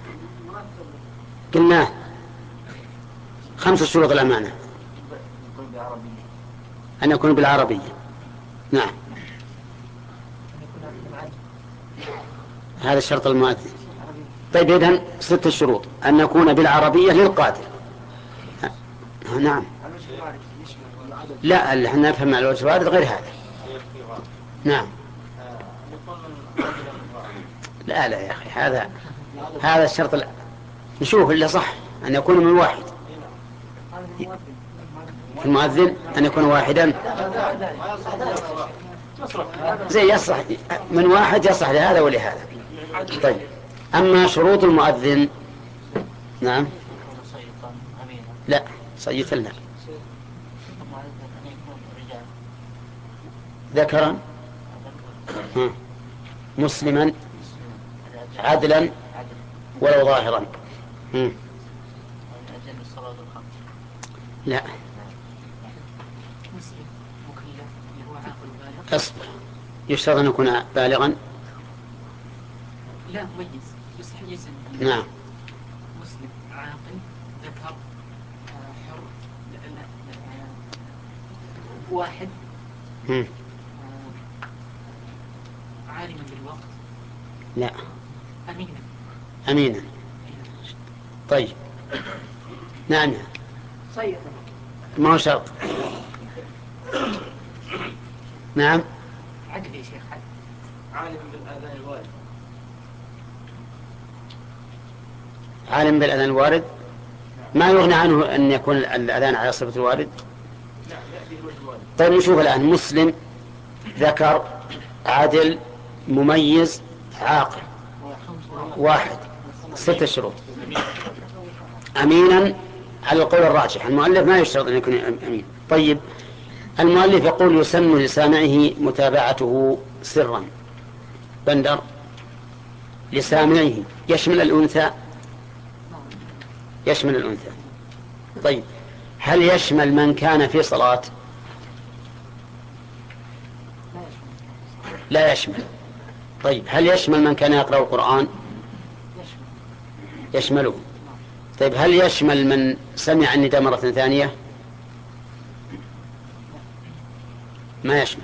قلنا خمس شروط الأمانة. أن يكون بالعربية. نعم. هذا الشرط المؤذن. طيب، إذن ست الشروط أن يكون بالعربية للقادر. نعم. لا، اللي احنا نفهم على الوجه الوارد غير هذا. نعم. لا لا يا أخي، هذا هذا الشرط لا. نشوف اللي صح أن يكون من واحد. في المؤذن أن يكون واحدا زي يصح من واحد، يصح لهذا ولهذا. طيب، أما شروط المؤذن. نعم. لا، صيتا لا. ذكرا مسلما عدلا ولو ظاهرا. لا. اصبر، يشترط أن يكون بالغا. لا، مميز يستحيز. نعم. مسلم عاقل ذكر حر واحد مم. عالما بالوقت. لا. أمينا. أمينا. طيب. نعم. صيغة. ما هو شرط. عدل يا شيخ، عالم بالآذان الوارد. عالم بالأذان الوارد ما يغني عنه أن يكون الأذان على صفة الوارد. نعم يأتي الوجه الوارد. طيب نشوف الآن مسلم ذكر عادل مميز عاقل واحد ستة شروط. أمينا على القول الراجح، المؤلف ما يشترط أن يكون أمين. طيب المؤلف يقول يسن لسامعه متابعته سرا. بندر لسامعه يشمل الأنثى؟ يشمل الأنثى. طيب هل يشمل من كان في صلاة؟ لا يشمل. طيب هل يشمل من كان يقرأ القرآن؟ يشمله. طيب هل يشمل من سمع النداء مرة ثانية؟ ما يشمل.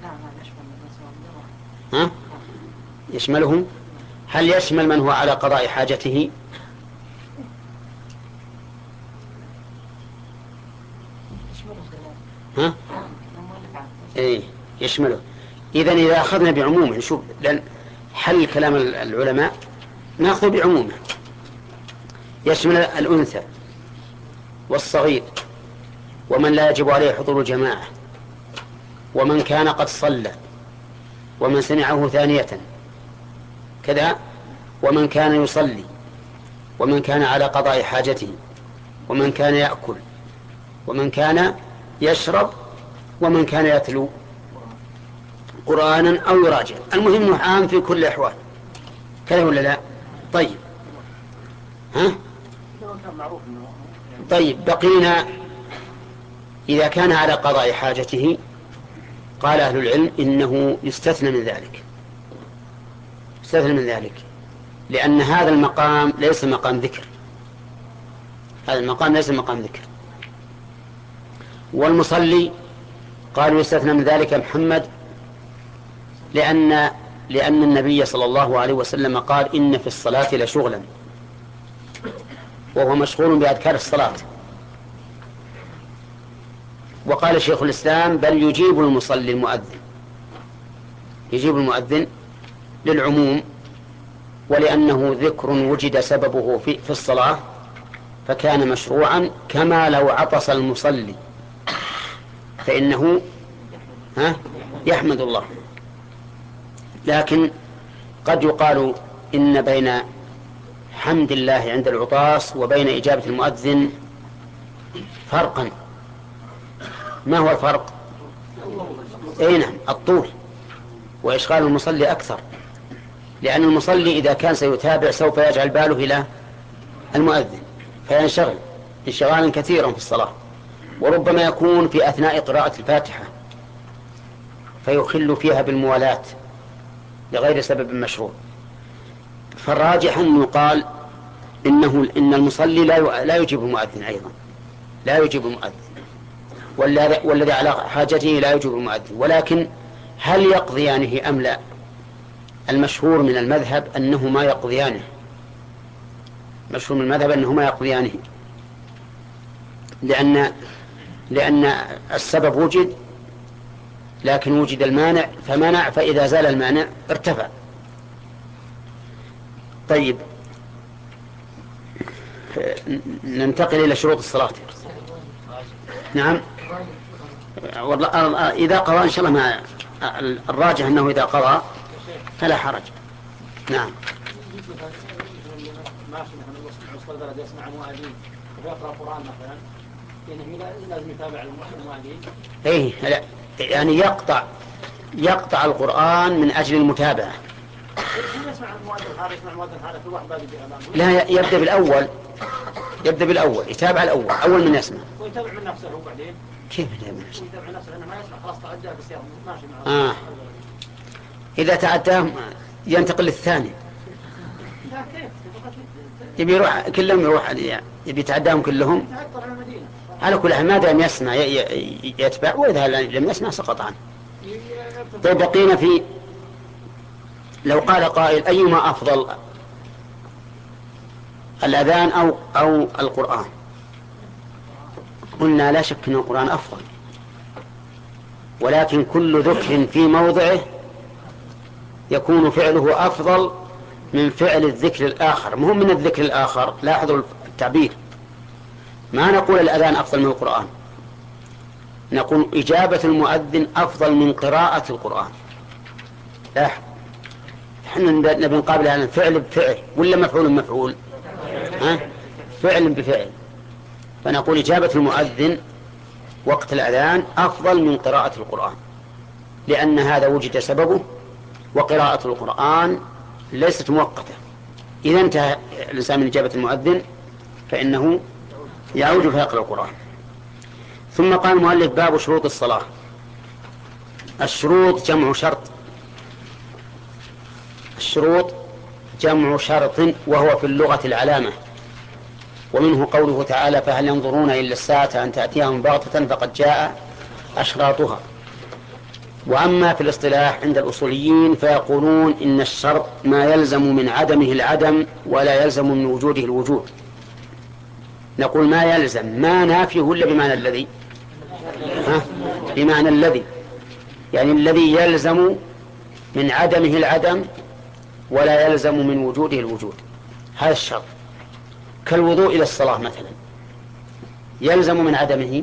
ها؟ يشملهم. هل يشمل من هو على قضاء حاجته؟ ها؟ ايه يشمله. إذن إذا أخذنا بعمومه نشوف، لأن حل كلام العلماء نأخذ بعمومه. يشمل الأنثى والصغير ومن لا يجب عليه حضور الجماعة ومن كان قد صلى ومن سمعه ثانية كذا ومن كان يصلي ومن كان على قضاء حاجته ومن كان يأكل ومن كان يشرب ومن كان يتلو قرآنا أو يراجع. المهم عام في كل الأحوال كذا ولا لا؟ طيب ها؟ طيب بقينا إذا كان على قضاء حاجته قال أهل العلم إنه يستثنى من ذلك. يستثنى من ذلك لأن هذا المقام ليس مقام ذكر. هذا المقام ليس مقام ذكر. والمصلي قالوا يستثنى من ذلك محمد لأن لأن النبي صلى الله عليه وسلم قال إن في الصلاة لشغلا، وهو مشغول بأذكار الصلاة. وقال شيخ الإسلام بل يجيب المصلي المؤذن، يجيب المؤذن للعموم، ولأنه ذكر وجد سببه في, في الصلاة فكان مشروعا، كما لو عطس المصلي فإنه ها يحمد الله. لكن قد يقال إن بين حمد الله عند العطاس وبين إجابة المؤذن فرقا. ما هو الفرق؟ أي نعم الطول، وإشغال المصلي أكثر، لأن المصلي إذا كان سيتابع سوف يجعل باله إلى المؤذن فينشغل انشغالا كثيرا في الصلاة، وربما يكون في أثناء قراءة الفاتحة فيخل فيها بالموالاة لغير سبب مشروع. فالراجح أن يقال إنه إن المصلي لا لا يجيب المؤذن، أيضا لا يجيب المؤذن، والذي على حاجته لا يجيب المؤذن. ولكن هل يقضيانه أم لا؟ المشهور من المذهب أنه ما يقضيانه، مشهور من المذهب أنه ما يقضيانه، لأن لأن السبب وجد لكن وجد المانع فمنع، فإذا زال المانع ارتفع. طيب ننتقل إلى شروط الصلاة. نعم والله إذا قضى إن شاء الله ما الراجح أنه إذا قضى فلا حرج. نعم ماشي مثلا وصل درجة يسمع مؤذن ويقرأ القرآن مثلا إنه لازم يتابع المؤذن. إيه لا يعني يقطع يقطع القرآن من أجل المتابعة. لا يبدأ بالأول، يبدأ بالأول يتابع الأول أول من يسمع. ويتابع من نفسه وبعدين كيف يتابع من نفسه؟ يتابع نفسه لأنه ما يسمع خلاص تعدى بالسيارة ماشي معه. آه إذا تعداه ينتقل للثاني. يبي يروح كلهم يروح يبي يتعداهم كلهم. على كل حال ما دام يسمع يتبع، وإذا لم يسمع سقط عنه. طيب بقينا في لو قال قائل أيما أفضل الأذان أو أو القرآن؟ قلنا لا شك أن القرآن أفضل، ولكن كل ذكر في موضعه يكون فعله أفضل من فعل الذكر الآخر. مهم من الذكر الآخر، لاحظوا التعبير، ما نقول الأذان أفضل من القرآن، نقول إجابة المؤذن أفضل من قراءة القرآن. لاحظ، احنا نبي نقابل على فعل بفعل ولا مفعول بمفعول؟ ها؟ فعل بفعل. فنقول إجابة المؤذن وقت الأذان أفضل من قراءة القرآن، لأن هذا وجد سببه، وقراءة القرآن ليست مؤقتة. إذا انتهى الإنسان من إجابة المؤذن فإنه يعود فيقرأ القرآن. ثم قال المؤلف: باب شروط الصلاة. الشروط جمع شرط. الشروط جمع شرط، وهو في اللغة العلامة، ومنه قوله تعالى: فهل ينظرون إلا الساعة أن تأتيهم بغتة فقد جاء أشراطها. وأما في الاصطلاح عند الأصوليين فيقولون إن الشرط ما يلزم من عدمه العدم ولا يلزم من وجوده الوجود. نقول ما يلزم، ما نافيه ولا بمعنى الذي؟ ها؟ بمعنى الذي، يعني الذي يلزم من عدمه العدم ولا يلزم من وجوده الوجود، هذا الشرط. كالوضوء إلى الصلاة مثلا، يلزم من عدمه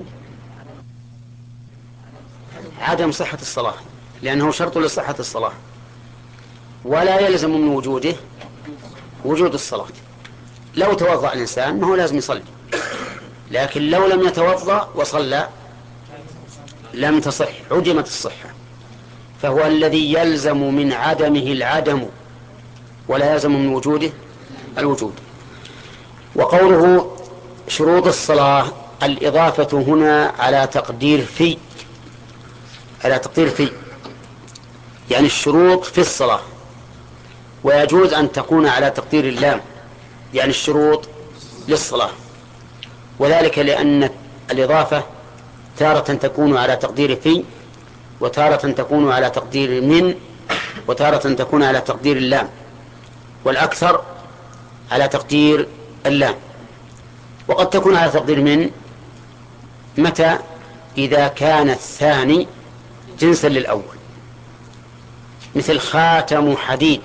عدم صحة الصلاة لأنه شرط لصحة الصلاة، ولا يلزم من وجوده وجود الصلاة. لو توضأ الإنسان ما هو لازم يصلي، لكن لو لم يتوضأ وصلى لم تصح، عدمت الصحة. فهو الذي يلزم من عدمه العدم ولا يلزم من وجوده الوجود. وقوله شروط الصلاة، الإضافة هنا على تقدير في، على تقدير في يعني الشروط في الصلاة، ويجوز أن تكون على تقدير اللام يعني الشروط للصلاة، وذلك لأن الإضافة تارة تكون على تقدير في، وتارة تكون على تقدير من، وتارة تكون على تقدير اللام، والأكثر على تقدير اللام. وقد تكون على تقدير من متى؟ إذا كان الثاني جنسا للأول، مثل خاتم حديد،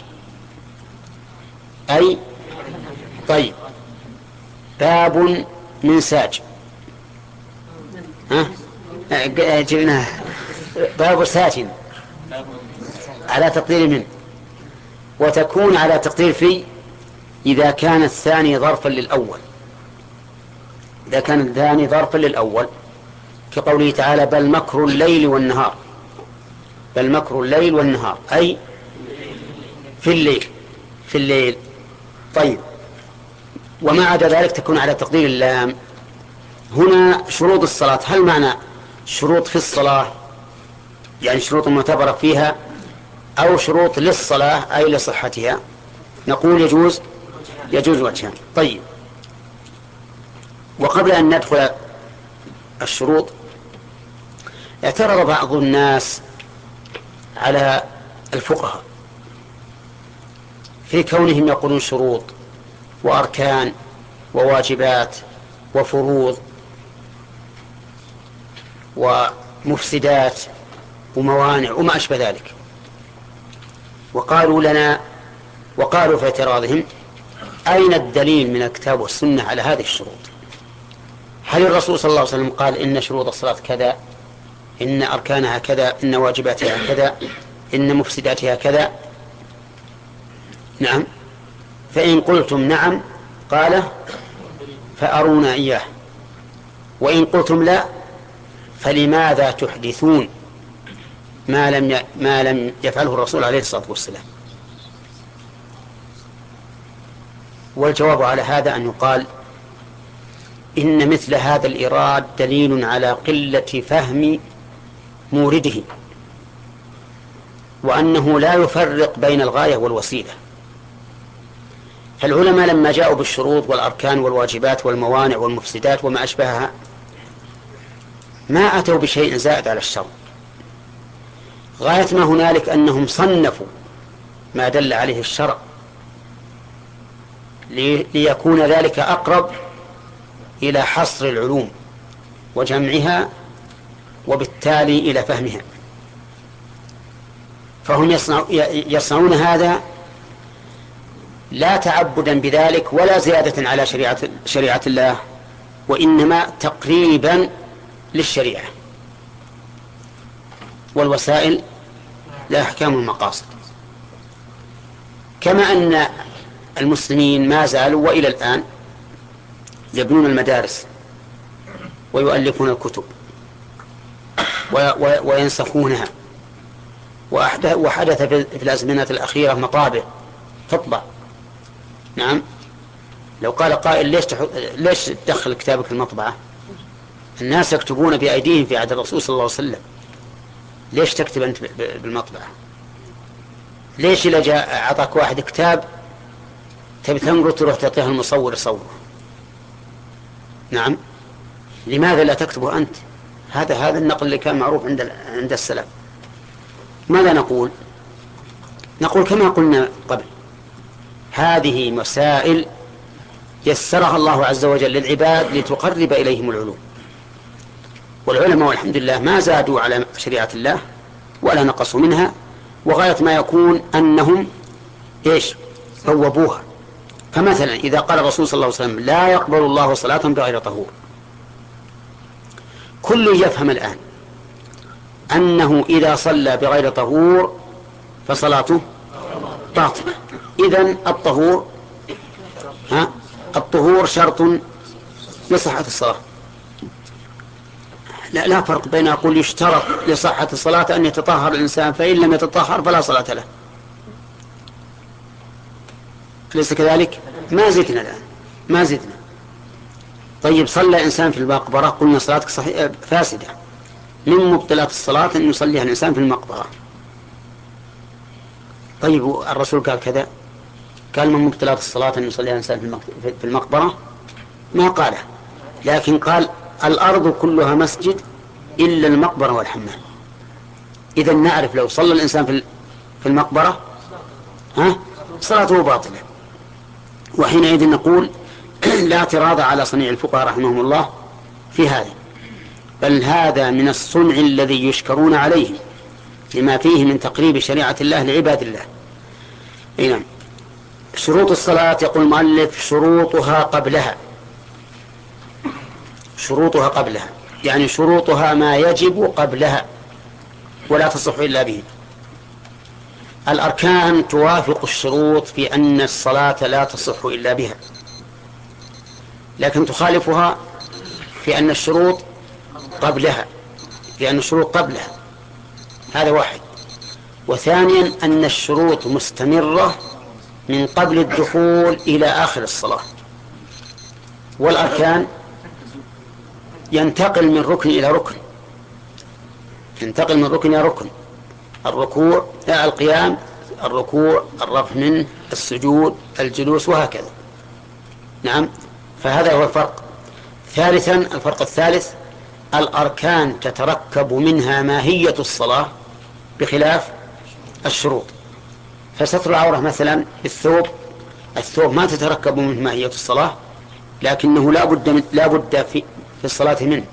أي طيب باب من ساج، ها جبناه باب ساج على تقدير من، وتكون على تقدير في إذا كان الثاني ظرفا للأول، إذا كان الثاني ظرفا للأول، كقوله تعالى: بل مكر الليل والنهار، بل مكر الليل والنهار أي في الليل، في الليل. طيب، وما عدا ذلك تكون على تقدير اللام. هنا شروط الصلاة، هل معنى شروط في الصلاة يعني شروط معتبرة فيها، أو شروط للصلاة أي لصحتها؟ نقول يجوز يجوز وجهان. طيب، وقبل أن ندخل الشروط، اعترض بعض الناس على الفقهاء في كونهم يقولون شروط وأركان وواجبات وفروض ومفسدات وموانع وما أشبه ذلك، وقالوا لنا وقالوا في اعتراضهم: أين الدليل من الكتاب والسنة على هذه الشروط؟ هل الرسول صلى الله عليه وسلم قال إن شروط الصلاة كذا، إن أركانها كذا، إن واجباتها كذا، إن مفسداتها كذا؟ نعم. فإن قلتم نعم قال فأرونا إياه، وإن قلتم لا فلماذا تحدثون ما لم ما لم يفعله الرسول عليه الصلاة والسلام؟ والجواب على هذا أن يقال إن مثل هذا الإيراد دليل على قلة فهم مورده، وأنه لا يفرق بين الغاية والوسيلة. فالعلماء لما جاءوا بالشروط والأركان والواجبات والموانع والمفسدات وما أشبهها ما أتوا بشيء زائد على الشرط، غاية ما هنالك أنهم صنفوا ما دل عليه الشرع ليكون ذلك أقرب إلى حصر العلوم وجمعها وبالتالي إلى فهمها. فهم يصنعون هذا لا تعبدا بذلك ولا زيادة على شريعة, شريعة الله، وإنما تقريبا للشريعة، والوسائل لا أحكام المقاصد. كما أن المسلمين ما زالوا وإلى الآن يبنون المدارس ويؤلفون الكتب وينسخونها، وحدث في الأزمنة الأخيرة مطابع تطبع. نعم، لو قال قائل ليش ليش تدخل كتابك في المطبعة؟ الناس يكتبون بأيديهم في عهد الرسول صلى الله عليه وسلم، ليش تكتب أنت بالمطبعة؟ ليش إذا جاء أعطاك واحد كتاب تبي تنقر تروح تعطيه المصور يصوره؟ نعم، لماذا لا تكتبه أنت؟ هذا هذا النقل اللي كان معروف عند عند السلف. ماذا نقول؟ نقول كما قلنا قبل، هذه مسائل يسرها الله عز وجل للعباد لتقرب إليهم العلوم، والعلماء والحمد لله ما زادوا على شريعة الله ولا نقصوا منها، وغاية ما يكون أنهم إيش بوبوها. فمثلا إذا قال الرسول صلى الله عليه وسلم لا يقبل الله صلاة بغير طهور، كل يفهم الآن أنه إذا صلى بغير طهور فصلاته باطلة. إذن الطهور ها الطهور شرط لصحة الصلاة. لا, لا فرق بين أقول يشترط لصحة الصلاة أن يتطهر الإنسان، فإن لم يتطهر فلا صلاة له. ليس كذلك؟ ما زدنا الآن، ما زدنا. طيب صلى إنسان في المقبرة، قلنا صلاتك صحيح فاسدة. من مبطلات الصلاة أن يصليها الإنسان في المقبرة. طيب الرسول قال كذا، قال من مبطلات الصلاة أن يصليها الإنسان في المقبرة؟ ما قاله، لكن قال الأرض كلها مسجد إلا المقبرة والحمام. إذا نعرف لو صلى الإنسان في المقبرة ها صلاته باطلة. وحينئذ نقول لا اعتراض على صنيع الفقهاء رحمهم الله في هذا، بل هذا من الصنع الذي يشكرون عليه لما فيه من تقريب شريعة الله لعباد الله. نعم. شروط الصلاة يقول المؤلف شروطها قبلها، شروطها قبلها يعني شروطها ما يجب قبلها ولا تصح إلا به. الأركان توافق الشروط في أن الصلاة لا تصح إلا بها، لكن تخالفها في أن الشروط قبلها في أن الشروط قبلها. هذا واحد. وثانيا أن الشروط مستمرة من قبل الدخول إلى آخر الصلاة، والأركان ينتقل من ركن إلى ركن، ينتقل من ركن إلى ركن. الركوع القيام، الركوع، الرفع منه، السجود، الجلوس، وهكذا. نعم، فهذا هو الفرق. ثالثا الفرق الثالث الأركان تتركب منها ماهية الصلاة بخلاف الشروط. فستر العورة مثلا الثوب الثوب ما تتركب منه ماهية الصلاة، لكنه لا بد من لا بد في في الصلاة منه.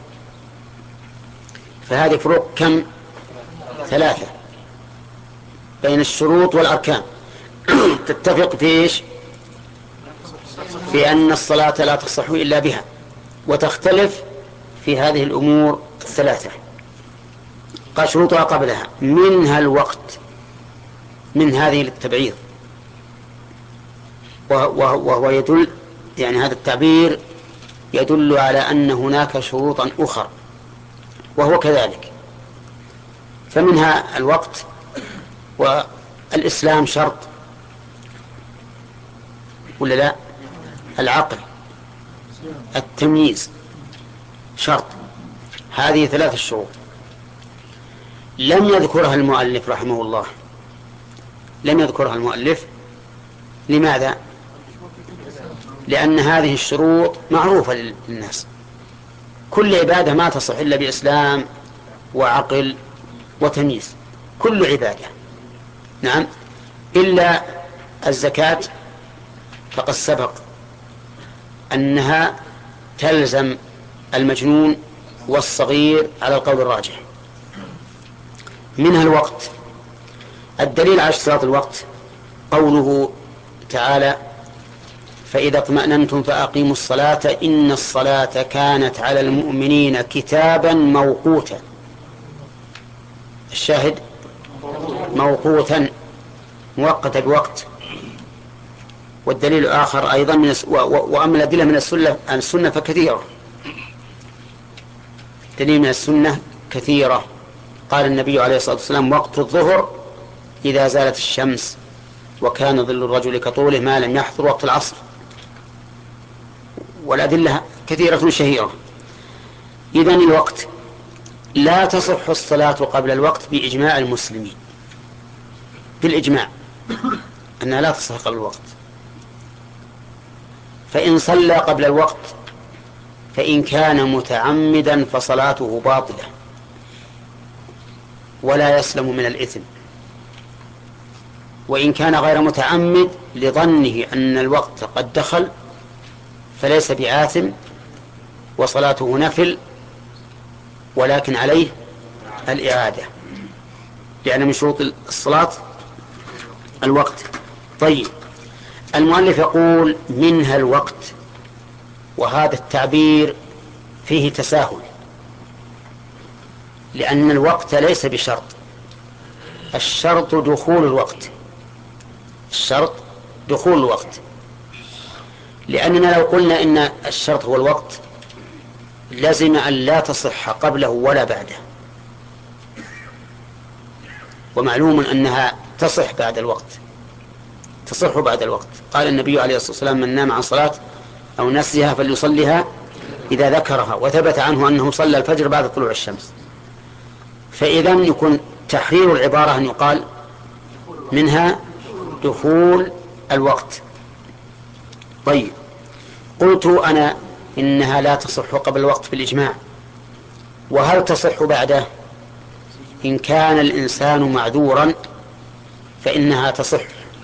فهذه فروق كم؟ ثلاثة بين الشروط والأركان. تتفق في إيش؟ في أن الصلاة لا تصح إلا بها، وتختلف في هذه الأمور الثلاثة. قال شروطها قبلها منها الوقت، من هذه التبعيض، وهو يدل يعني هذا التعبير يدل على أن هناك شروطا أخرى، وهو كذلك. فمنها الوقت، والإسلام شرط ولا لا؟ العقل، التمييز شرط. هذه ثلاث الشروط لم يذكرها المؤلف رحمه الله، لم يذكرها المؤلف. لماذا؟ لأن هذه الشروط معروفة للناس. كل عبادة ما تصح إلا بإسلام وعقل وتمييز، كل عبادة. نعم، إلا الزكاة فقد سبق أنها تلزم المجنون والصغير على القول الراجح. منها الوقت، الدليل على اشتراط الوقت قوله تعالى: فإذا اطمأننتم فأقيموا الصلاة إن الصلاة كانت على المؤمنين كتابا موقوتا. الشاهد موقوتا مؤقت الوقت. والدليل الآخر أيضا من الس... و... و... وأما الأدلة من السنة السنة فكثيرة. دليل من السنة كثيرة. قال النبي عليه الصلاة والسلام: وقت الظهر إذا زالت الشمس، وكان ظل الرجل كطوله ما لم يحضر وقت العصر. والأدلة كثيرة شهيرة. إذن الوقت لا تصح الصلاة قبل الوقت بإجماع المسلمين، بالإجماع أنها لا تصح قبل الوقت. فإن صلى قبل الوقت فإن كان متعمدا فصلاته باطلة ولا يسلم من الإثم، وإن كان غير متعمد لظنه أن الوقت قد دخل فليس بآثم وصلاته نفل، ولكن عليه الإعادة، لأن من شروط الصلاة الوقت. طيب، المؤلف يقول منها الوقت، وهذا التعبير فيه تساهل، لأن الوقت ليس بشرط. الشرط دخول الوقت، الشرط دخول الوقت. لأننا لو قلنا إن الشرط هو الوقت لازم أن لا تصح قبله ولا بعده، ومعلوم أنها تصح بعد الوقت، تصح بعد الوقت. قال النبي عليه الصلاة والسلام: من نام عن صلاة أو نسيها فليصليها إذا ذكرها، وثبت عنه أنه صلى الفجر بعد طلوع الشمس. فإذا يكون تحرير العبارة أن يقال منها دخول الوقت. طيب، قلت أنا إنها لا تصح قبل الوقت بالإجماع، وهل تصح بعده؟ إن كان الإنسان معذورا فإنها تصح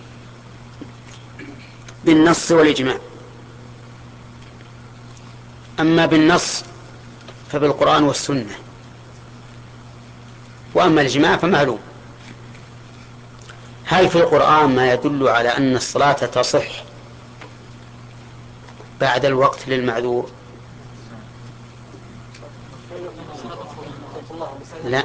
بالنص والإجماع. أما بالنص فبالقرآن والسنة، وأما الإجماع فمعلوم. هل في القرآن ما يدل على أن الصلاة تصح بعد الوقت للمعذور؟ لا.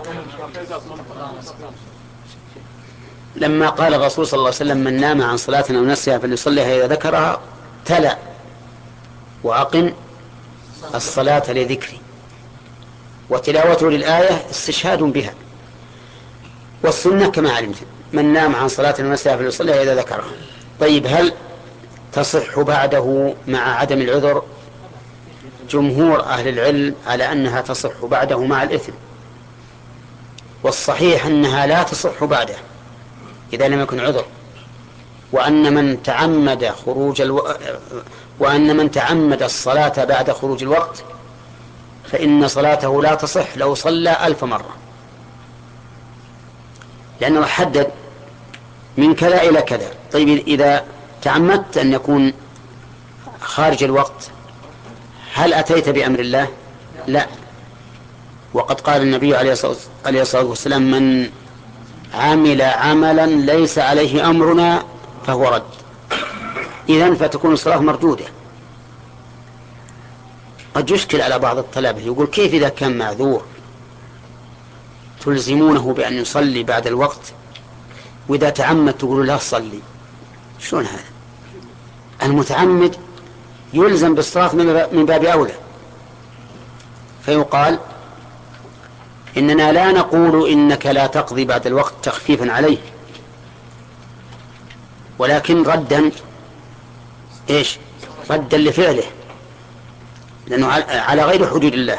لما قال الرسول صلى الله عليه وسلم: من نام عن صلاة أو نسيها فليصليها إذا ذكرها، تلا: وأقم الصلاة لذكري. وتلاوته للآية استشهاد بها. والسنة كما علمت: من نام عن صلاة أو نسيها فليصليها إذا ذكرها. طيب، هل تصح بعده مع عدم العذر؟ جمهور أهل العلم على أنها تصح بعده مع الإثم، والصحيح أنها لا تصح بعده إذا لم يكن عذر، وأن من تعمد خروج الو... وأن من تعمد الصلاة بعد خروج الوقت فإن صلاته لا تصح لو صلى ألف مرة، لأنه حدد من كذا إلى كذا. طيب، إذا تعمدت أن يكون خارج الوقت هل أتيت بأمر الله؟ لا. وقد قال النبي عليه الصلاة والسلام: من عمل عملا ليس عليه أمرنا فهو رد. إذن فتكون الصلاة مردودة. قد يشكل على بعض الطلبة، يقول: كيف إذا كان معذور تلزمونه بأن يصلي بعد الوقت، وإذا تعمد تقول لا صلي؟ شلون هذا؟ المتعمد يلزم بالصلاة من باب أولى. فيقال: إننا لا نقول إنك لا تقضي بعد الوقت تخفيفا عليه، ولكن ردا إيش؟ ردا لفعله، لأنه على غير حدود الله.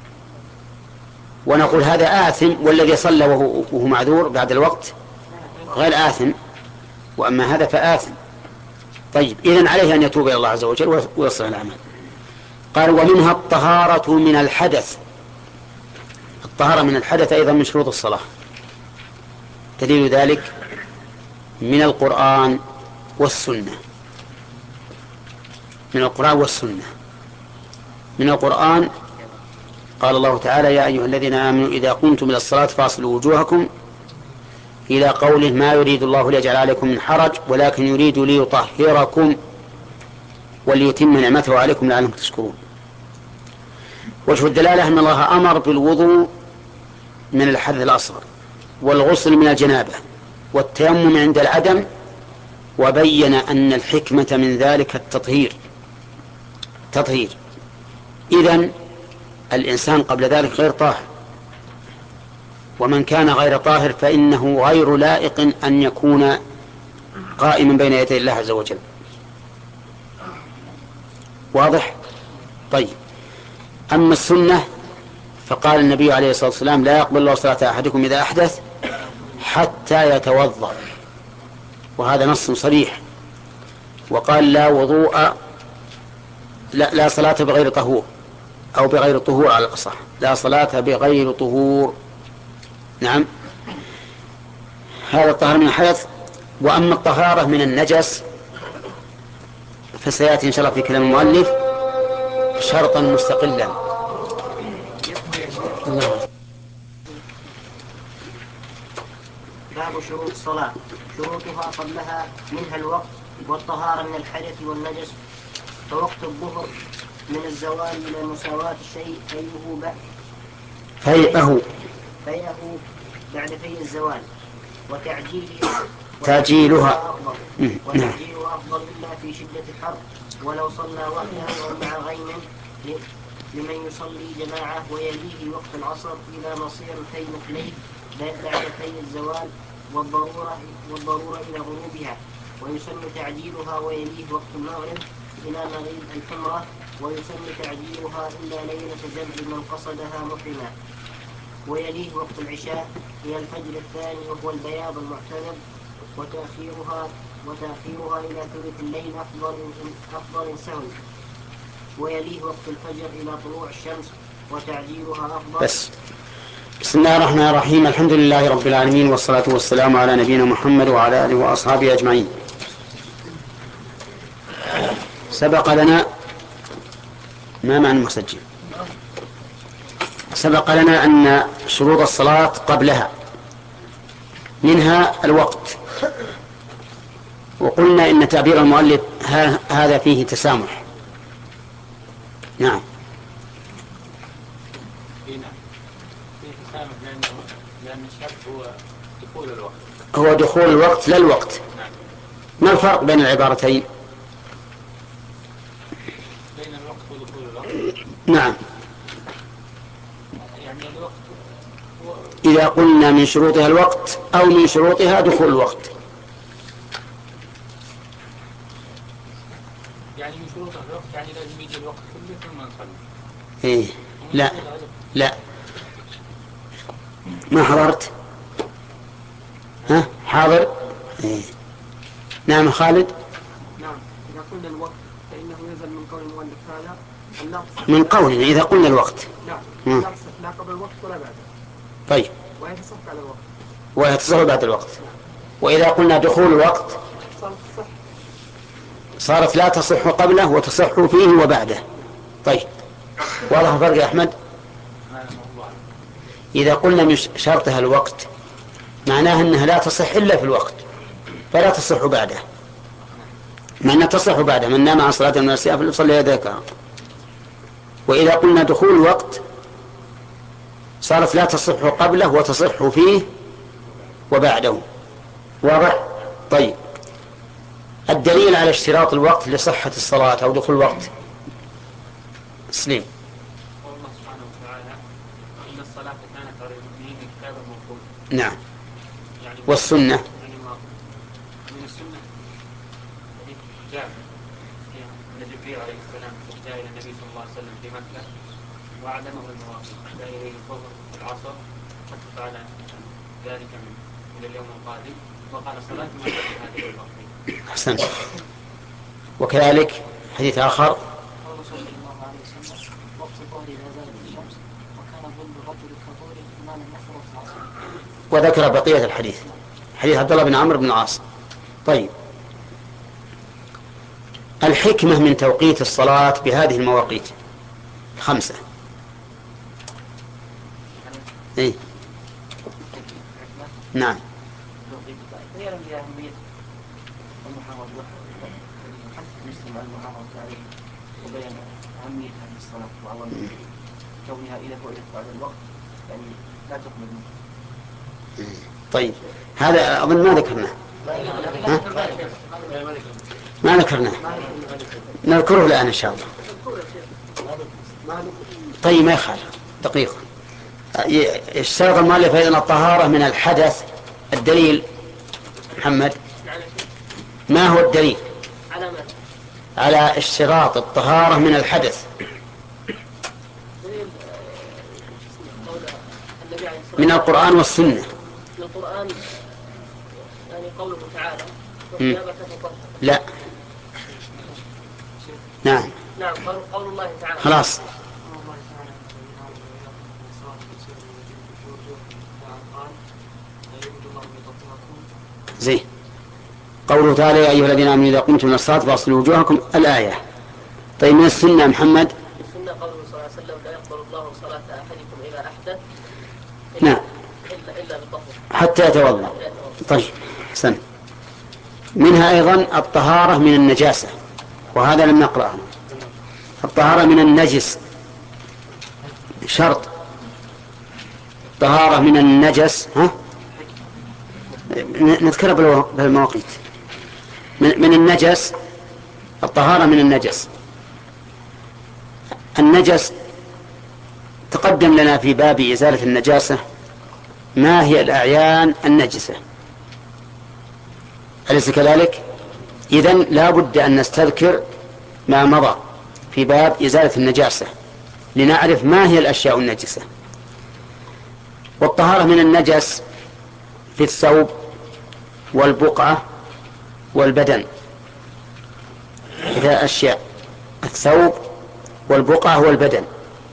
ونقول هذا آثم، والذي صلى وهو, وهو معذور بعد الوقت غير آثم، وأما هذا فآثم. طيب، إذن عليه أن يتوب إلى الله عز وجل ويصلح العمل. قال: ومنها الطهارة من الحدث. الطهارة من الحدث أيضا من شروط الصلاة. دليل ذلك من القرآن والسنة. من القرآن والسنة. من القرآن قال الله تعالى: يا أيها الذين آمنوا إذا قمتم إلى الصلاة فاصلوا وجوهكم إلى قوله ما يريد الله ليجعل عليكم من حرج ولكن يريد ليطهركم وليتم نعمته عليكم لعلكم تشكرون. وجه الدلالة أن الله أمر بالوضوء من الحدث الأصغر والغسل من الجنابة والتيمم عند العدم، وبين أن الحكمة من ذلك التطهير تطهير. إذن الإنسان قبل ذلك غير طاهر، ومن كان غير طاهر فإنه غير لائق أن يكون قائما بين يدي الله عز وجل. واضح؟ طيب. أما السنة فقال النبي عليه الصلاة والسلام لا يقبل الله صلاة أحدكم إذا أحدث حتى يتوضأ، وهذا نص صريح. وقال لا وضوء لا, لا صلاة بغير طهور أو بغير طهور على الأصح، لا صلاة بغير طهور. نعم، هذا الطهارة من الحدث. وأما الطهارة من النجس فسيأتي إن شاء الله في كلام المؤلف شرطا مستقلا. الله. باب شروط الصلاة. شروطها قبلها منها الوقت والطهارة من الحدث والنجس. فوقت الظهر من الزوال إلى مساواة الشيء فيئه بعد فيئه فيئه بعد فيء الزوال، وتعجيلها تعجيلها أفضل وتعجيلها أفضل إلا في شدة الحر، ولو صلى وحده أو مع غيم لمن يصلي جماعة، ويليه وقت العصر إلى مصير في مثليه بعد فيء الزوال والضرورة, والضرورة إلى غروبها، ويسن تعجيلها ويليه وقت المغرب إلى مغيب الحمرة، ويسن تعجيلها إلا ليلة جمع من قصدها محرما، ويليه وقت العشاء إلى الفجر الثاني وهو البياض المعتمد، وتأخيرها وتأخيرها إلى ثلث الليل أفضل أفضل سهل، ويليه وقت الفجر إلى طلوع الشمس، وتعجيلها أفضل. بس. بسم الله الرحمن الرحيم. الحمد لله رب العالمين، والصلاة والسلام على نبينا محمد وعلى آله وأصحابه أجمعين. سبق لنا ما معنى المسجل سبق لنا أن شروط الصلاة قبلها منها الوقت، وقلنا إن تعبير المؤلف هذا فيه تسامح. نعم، لأن الشرط هو دخول الوقت هو دخول الوقت لا الوقت. ما الفرق بين العبارتين؟ بين الوقت ودخول الوقت. نعم، يعني الوقت هو إذا قلنا من شروطها الوقت أو من شروطها دخول الوقت. يعني من شروطها الوقت يعني لازم يجي الوقت كله ثم نصلي. إيه لا لا ما حضرت. ها حاضر. إيه. نعم خالد. نعم، إذا قلنا الوقت فإنه ينزل من قول المؤلف هذا النقص من قولنا إذا قلنا الوقت. نعم، مم. النقص لا قبل الوقت ولا بعده، طيب، ويتصح على الوقت ويتصل بعد الوقت. وإذا قلنا دخول الوقت صار صح. صارت لا تصح قبله وتصح فيه وبعده. طيب، واضح الفرق يا أحمد؟ إذا قلنا من شرطها الوقت معناها أنها لا تصح إلا في الوقت فلا تصح بعده، مع أنها تصح بعده. من نام عن صلاة من النساء فليصلي ذكرها. وإذا قلنا دخول الوقت صارت لا تصح قبله وتصح فيه وبعده. واضح؟ طيب، الدليل على اشتراط الوقت لصحة الصلاة أو دخول الوقت. سليم. والله سبحانه وتعالى إن الصلاة كانت على المؤمنين كتابا موقوتا. نعم. يعني والسنة يعني ما من السنة حديث جابر أن جبريل عليه السلام جاء إلى النبي صلى الله عليه وسلم في مكة وعلمه المواقيت، جاء إليه الظهر والعصر حتى فعل ذلك من من اليوم القادم، وقال صلاة ما في هذه الوقت. أحسنت. وكذلك حديث آخر قال صلى الله عليه وسلم وقت الظهر إذا زالت الشمس وكان ظل الرجل كطول إمام المغفرة في العصر. وذكر بقية الحديث، حديث عبد الله بن عمرو بن العاص. طيب، الحكمة من توقيت الصلاة بهذه المواقيت خمسة. إيه؟ نعم. وضح حث المسلم على المحافظة عليه وبيان أهمية هذه الصلاة وعظمة كونها إذا فعلت بعد الوقت يعني لا تقبل منه. طيب هذا أظن ما ذكرناه. ها؟ ما ذكرناه، نذكره الآن إن شاء الله. طيب ما يخالف دقيقة. اشترط المؤلف أيضا الطهارة من الحدث. الدليل محمد ما هو الدليل على اشتراط الطهارة من الحدث؟ من القرآن والسنة. من القرآن يعني قوله تعالى وثيابك فطهر. لا نعم نعم قول الله تعالى. خلاص زي قوله تعالى يا أيها الذين آمنوا إذا قمتم إلى الصلاة فاغسلوا وجوهكم الآية. طيب من السنة محمد؟ السنة قوله صلى الله عليه وسلم لا يقبل الله صلاة أحدكم إذا أحدث نعم إلا إلا بالطهر حتى يتوضأ. طيب سن منها أيضا الطهارة من النجاسة، وهذا لم نقرأه. الطهارة من النجس شرط. طهارة من النجس ها نذكر بالمواقيت. من النجس الطهارة من النجس. النجس تقدم لنا في باب إزالة النجاسة ما هي الأعيان النجسة، أليس كذلك؟ إذن لا بد أن نستذكر ما مضى في باب إزالة النجاسة لنعرف ما هي الأشياء النجسة. والطهارة من النجس في الثوب والبقعة والبدن، إذا أشياء الثوب والبقعة والبدن.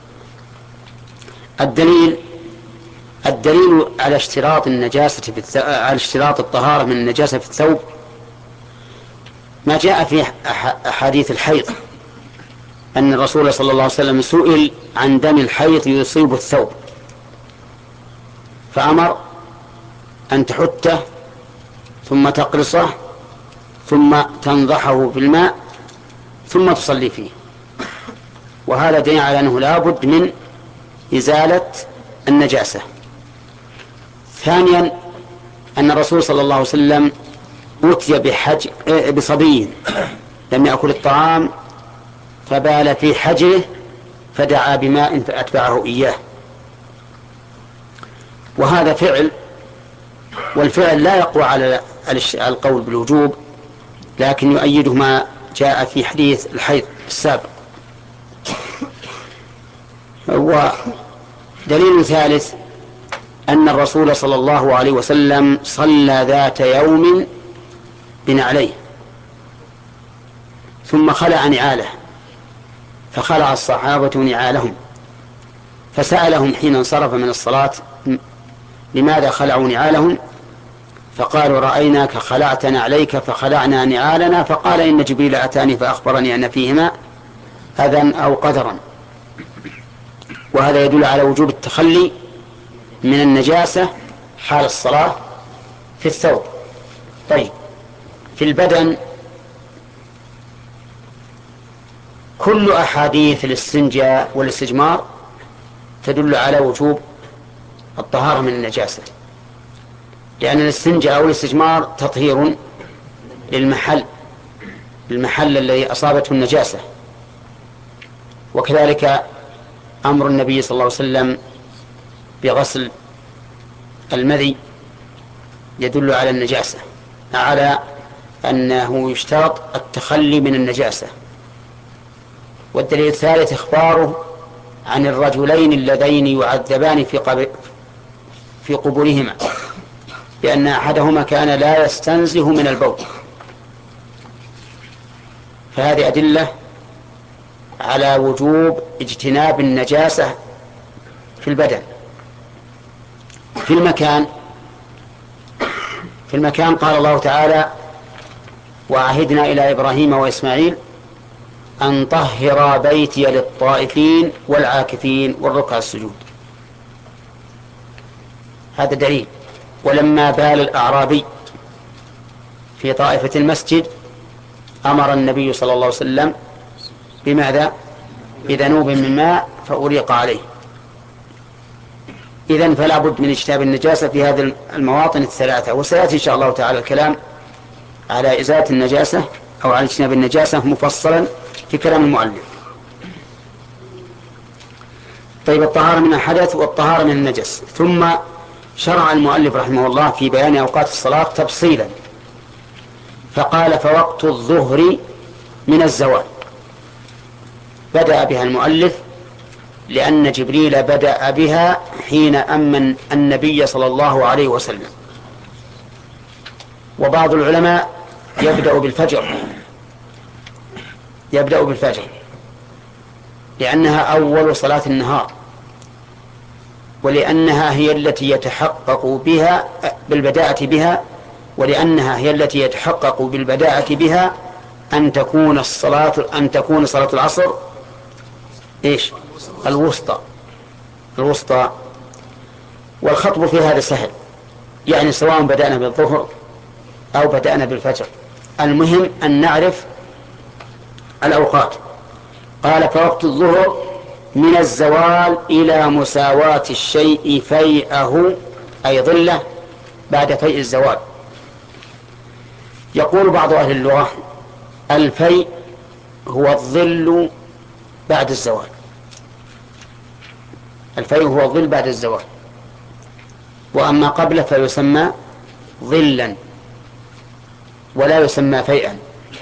الدليل الدليل على اشتراط النجاسة في الث... على اشتراط الطهارة من النجاسة في الثوب ما جاء في أح... أحاديث الحيض أن الرسول صلى الله عليه وسلم سئل عن دم الحيض يصيب الثوب فأمر أن تحته ثم تقرصه ثم تنضحه في الماء ثم تصلي فيه، وهذا دليل على أنه لا بد من إزالة النجاسة. ثانيا أن الرسول صلى الله عليه وسلم أتي بحج بصبي لم يأكل الطعام فبال في حجره فدعا بماء فأتبعه إياه، وهذا فعل، والفعل لا يقوى على القول بالوجوب، لكن يؤيده ما جاء في حديث الحيض السابق. ودليل ثالث أن الرسول صلى الله عليه وسلم صلى ذات يوم بنعليه ثم خلع نعاله فخلع الصحابة نعالهم فسألهم حين انصرف من الصلاة لماذا خلعوا نعالهم؟ فقالوا رأيناك خلعت نعليك فخلعنا نعالنا، فقال إن جبريل أتاني فأخبرني أن فيهما أذى أو قدرا. وهذا يدل على وجوب التخلي من النجاسة حال الصلاة في الثوب. طيب في البدن كل أحاديث الاستنجاء والاستجمار تدل على وجوب الطهارة من النجاسة، لأن الاستنجاء أو الاستجمار تطهير للمحل المحل الذي أصابته النجاسة. وكذلك أمر النبي صلى الله عليه وسلم بغسل المذي يدل على النجاسة، على أنه يشترط التخلي من النجاسة. والدليل الثالث إخباره عن الرجلين اللذين يعذبان في قبر في قبورهما بأن أحدهما كان لا يستنزه من البول، فهذه أدلة على وجوب اجتناب النجاسة في البدن. في المكان في المكان قال الله تعالى وعهدنا إلى إبراهيم وإسماعيل أن طهر بيتي للطائفين والعاكفين والركع السجود، هذا دليل. ولما بال الأعرابي في طائفة المسجد أمر النبي صلى الله عليه وسلم بماذا؟ بذنوب من ماء فأريق عليه. إذن فلا بد من اجتناب النجاسة في هذه المواطن الثلاثة، وسيأتي إن شاء الله تعالى الكلام على إزالة النجاسة أو على اجتناب النجاسة مفصلا في كلام المؤلف. طيب، الطهارة من الحدث والطهارة من النجس. ثم شرع المؤلف رحمه الله في بيان أوقات الصلاة تفصيلا، فقال: فوقت الظهر من الزوال. بدأ بها المؤلف لأن جبريل بدأ بها حين أمن النبي صلى الله عليه وسلم. وبعض العلماء يبدأ بالفجر يبدأ بالفجر لأنها أول صلاة النهار، ولأنها هي التي يتحقق بها بالبداءة بها ولأنها هي التي يتحقق بالبداءة بها أن تكون الصلاة أن تكون صلاة العصر إيش؟ الوسطى الوسطى والخطب في هذا سهل، يعني سواء بدأنا بالظهر أو بدأنا بالفجر، المهم أن نعرف الأوقات. قال: فوقت الظهر من الزوال إلى مساواة الشيء فيئه أي ظله بعد فيء الزوال. يقول بعض أهل اللغة: الفيء هو الظل بعد الزوال. الفيء هو الظل بعد الزوال، وأما قبله فيسمى ظلا ولا يسمى فيئا.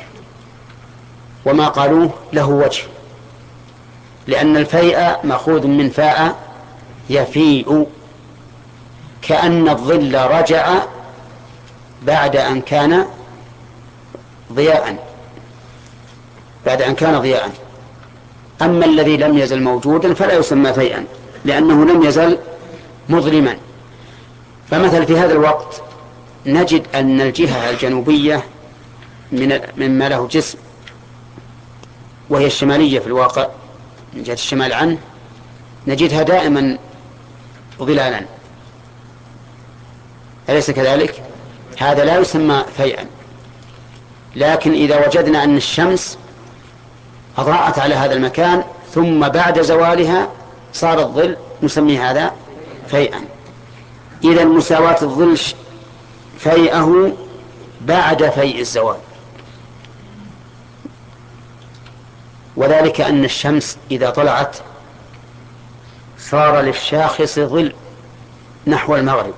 وما قالوه له وجه، لأن الفيء مأخوذ من فاء يفيء، كأن الظل رجع بعد أن كان ضياء بعد أن كان ضياء. أما الذي لم يزل موجودا فلا يسمى فيئا لأنه لم يزل مظلما. فمثل في هذا الوقت نجد أن الجهة الجنوبية من مما له جسم وهي الشمالية في الواقع من جهة الشمال عنه نجدها دائما ظلالا، أليس كذلك؟ هذا لا يسمى فيئا. لكن إذا وجدنا أن الشمس أضاءت على هذا المكان ثم بعد زوالها صار الظل نسمي هذا فيئا. إذا مساواة الظل فيئه بعد فيء الزوال، وذلك أن الشمس إذا طلعت صار للشاخص ظل نحو المغرب.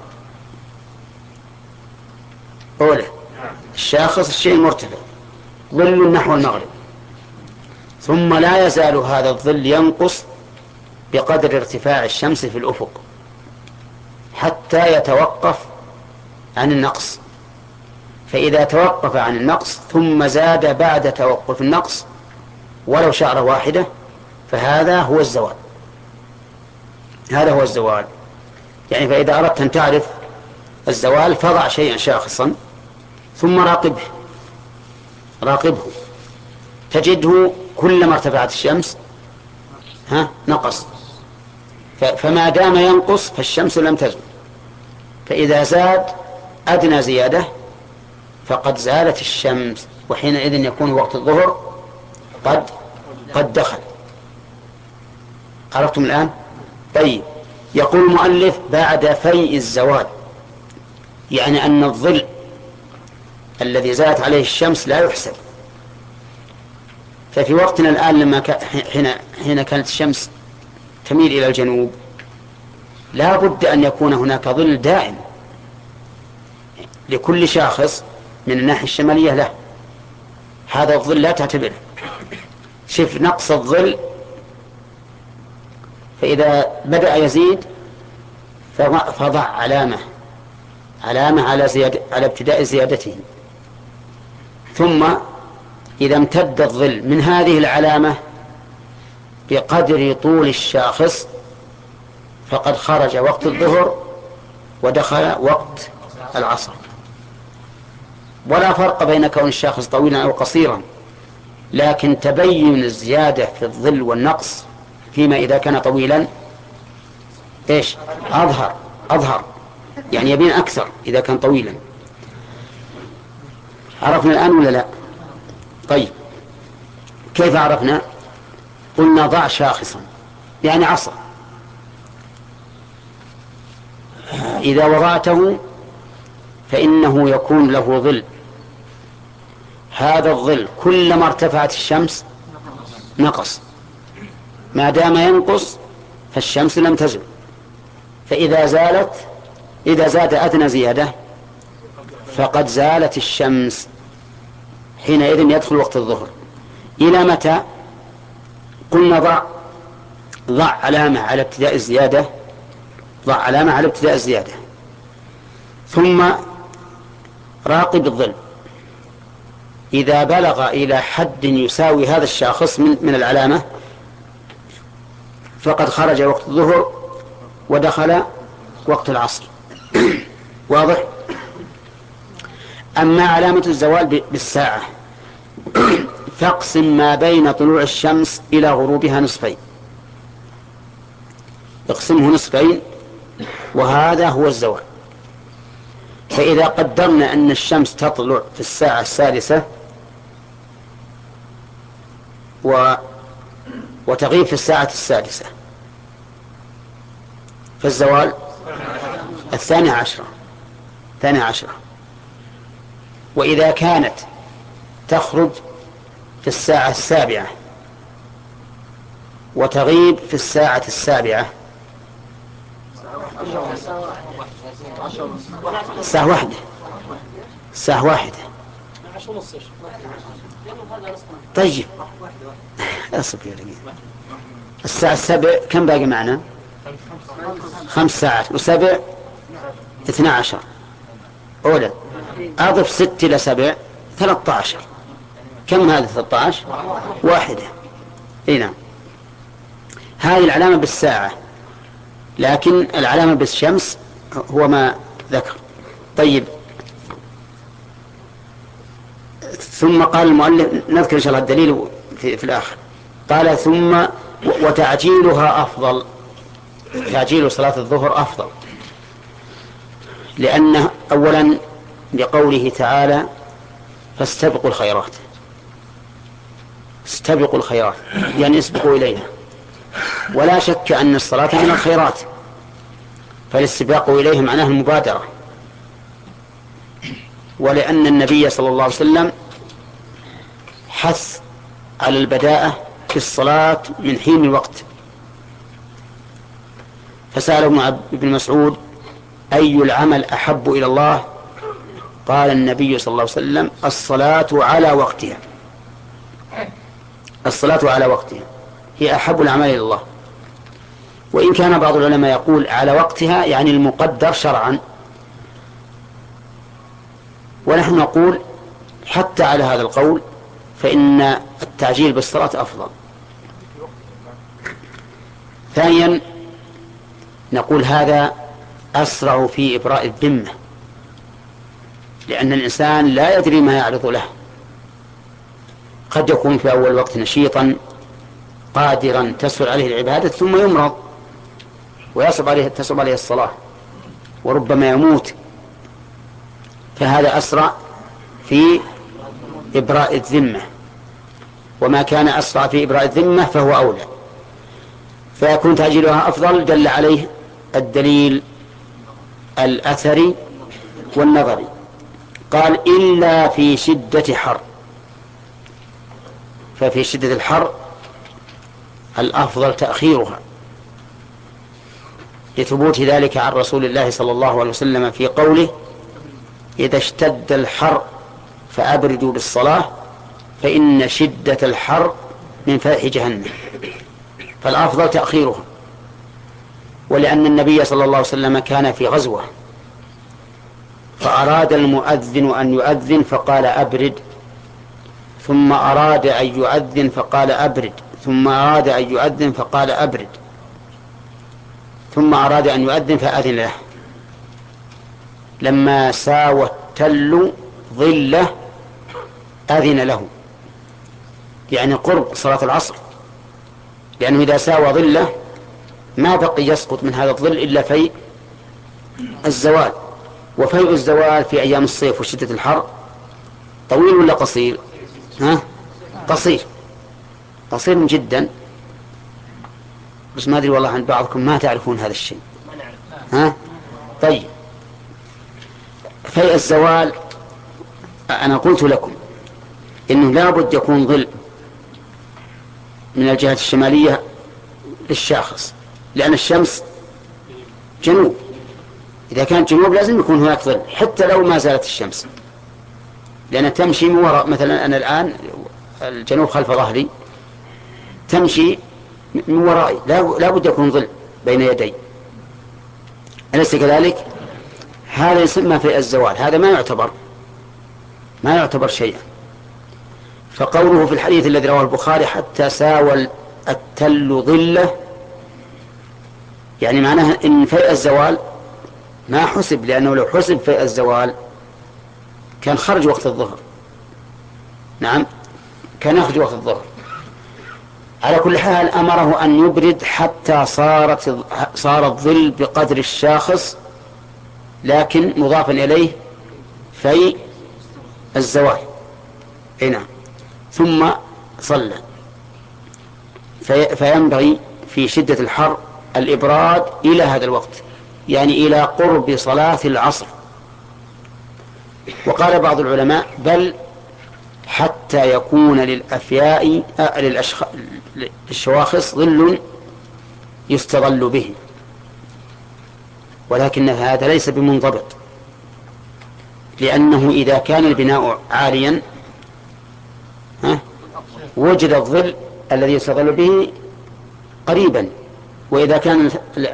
أوله الشاخص الشيء المرتفع ظل نحو المغرب، ثم لا يزال هذا الظل ينقص بقدر ارتفاع الشمس في الأفق حتى يتوقف عن النقص. فإذا توقف عن النقص ثم زاد بعد توقف النقص ولو شعرة واحدة فهذا هو الزوال. هذا هو الزوال. يعني فإذا أردت أن تعرف الزوال فضع شيئا شاخصا ثم راقبه راقبه تجده كلما ارتفعت الشمس ها نقص، فما دام ينقص فالشمس لم تزل. فإذا زاد أدنى زيادة فقد زالت الشمس، وحينئذ يكون وقت الظهر قد قد دخل. عرفتم الآن؟ طيب، يقول المؤلف بعد فيء الزوال، يعني أن الظل الذي زالت عليه الشمس لا يحسب. ففي وقتنا الآن لما حين حين كانت الشمس تميل إلى الجنوب لا بد أن يكون هناك ظل دائم لكل شاخص من الناحية الشمالية له. هذا الظل لا تعتبره. شوف نقص الظل، فإذا بدأ يزيد فضع علامة علامة على زيادة على ابتداء زيادته، ثم إذا امتد الظل من هذه العلامة بقدر طول الشاخص فقد خرج وقت الظهر ودخل وقت العصر. ولا فرق بين كون الشاخص طويلا أو قصيرا، لكن تبين الزيادة في الظل والنقص فيما إذا كان طويلا إيش أظهر أظهر يعني يبين أكثر إذا كان طويلا. عرفنا الآن ولا لا؟ طيب كيف عرفنا؟ قلنا ضع شاخصا يعني عصا، إذا وضعته فإنه يكون له ظل، هذا الظل كلما ارتفعت الشمس نقص، ما دام ينقص فالشمس لم تزل، فإذا زالت إذا زاد أدنى زيادة فقد زالت الشمس، حينئذ يدخل وقت الظهر. إلى متى؟ قلنا ضع ضع علامة على ابتداء الزيادة، ضع علامة على ابتداء الزيادة، ثم راقب الظل، إذا بلغ إلى حد يساوي هذا الشاخص من, من العلامة فقد خرج وقت الظهر ودخل وقت العصر. واضح؟ أما علامة الزوال بالساعة فاقسم ما بين طلوع الشمس إلى غروبها نصفين، اقسمه نصفين وهذا هو الزوال. فإذا قدرنا أن الشمس تطلع في الساعة السادسة و... وتغيب في الساعة السادسة فالزوال الثانية عشرة الثانية عشرة. وإذا كانت تخرج في الساعة السابعة وتغيب في الساعة السابعة الساعة واحدة الساعة واحدة طيب أصبر يا رجل. الساعة السابعة كم باقي معنا؟ خمس ساعات وسبع اثنى عشر، أولا أضف ست إلى سبع ثلاثة عشر، كم هذا ثلاثة عشر؟ واحدة. إيه نعم، هذه العلامة بالساعة، لكن العلامة بالشمس هو ما ذكر. طيب ثم قال المؤلف، نذكر إن شاء الله الدليل في, في الآخر، قال ثم وتعجيلها أفضل، تعجيل صلاة الظهر أفضل، لأنه أولا لقوله تعالى فاستبقوا الخيرات، استبقوا الخيرات يعني اسبقوا إليها، ولا شك أن الصلاة من الخيرات، فالاستباق إليه معناه المبادرة، ولأن النبي صلى الله عليه وسلم حث على البداءة في الصلاة من حين الوقت. فسأله ابن مسعود أي العمل أحب إلى الله؟ قال النبي صلى الله عليه وسلم الصلاة على وقتها، الصلاة على وقتها هي أحب الأعمال إلى الله. وإن كان بعض العلماء يقول على وقتها يعني المقدر شرعا، ونحن نقول حتى على هذا القول فإن التعجيل بالصلاة أفضل. ثانيا نقول هذا أسرع في إبراء الذمة، لأن الإنسان لا يدري ما يعرض له، قد يكون في أول وقت نشيطا قادرا تسهل عليه العبادة ثم يمرض ويصعب عليه تصعب عليه الصلاة وربما يموت، فهذا أسرع في إبراء الذمة، وما كان أسرع في إبراء الذمة فهو أولى، فيكون تعجيلها أفضل. دل عليه الدليل الأثري والنظري. قال إلا في شدة حر، ففي شدة الحر الأفضل تأخيرها، لثبوت ذلك عن رسول الله صلى الله عليه وسلم في قوله إذا اشتد الحر فأبردوا بالصلاة فإن شدة الحر من فيح جهنم، فالأفضل تأخيرها. ولأن النبي صلى الله عليه وسلم كان في غزوة فأراد المؤذن أن يؤذن فقال أبرد، ثم أراد أن يؤذن فقال أبرد، ثم أراد أن يؤذن فقال أبرد، ثم أراد أن يؤذن فأذن له. لما ساوى التل ظله أذن له، يعني قرب صلاة العصر، لأنه إذا ساوى ظله ما بقي يسقط من هذا الظل إلا في الزوال، وفيء الزوال في أيام الصيف وشدة الحر طويل ولا قصير؟ ها؟ قصير قصير جدا، بس ما أدري والله عن بعضكم ما تعرفون هذا الشيء. ها؟ طيب، فيء الزوال أنا قلت لكم إنه لا بد يكون ظل من الجهة الشمالية للشاخص، لأن الشمس جنوب، إذا كانت جنوب لازم يكون هناك ظل حتى لو ما زالت الشمس، لأن تمشي من وراء. مثلا أنا الآن الجنوب خلف ظهري، تمشي من ورائي، لا بد يكون ظل بين يدي، أليس كذلك؟ هذا يسمى في الزوال، هذا ما يعتبر ما يعتبر شيئا. فقوله في الحديث الذي رواه البخاري حتى ساوى التل ظله، يعني معناها إن فيء الزوال ما حسب، لأنه لو حسب فيء الزوال كان خرج وقت الظهر. نعم، كان يخرج وقت الظهر. على كل حال أمره أن يبرد حتى صارت صار الظل بقدر الشاخص، لكن مضافا إليه في الزوال. نعم، ثم صلى. في فينبغي في شدة الحر الإبراد إلى هذا الوقت، يعني إلى قرب صلاة العصر. وقال بعض العلماء بل حتى يكون للأفياء للشواخص ظل يستظل به، ولكن هذا ليس بمنضبط، لأنه إذا كان البناء عاليا وجد الظل الذي يستظل به قريبا، وإذا كان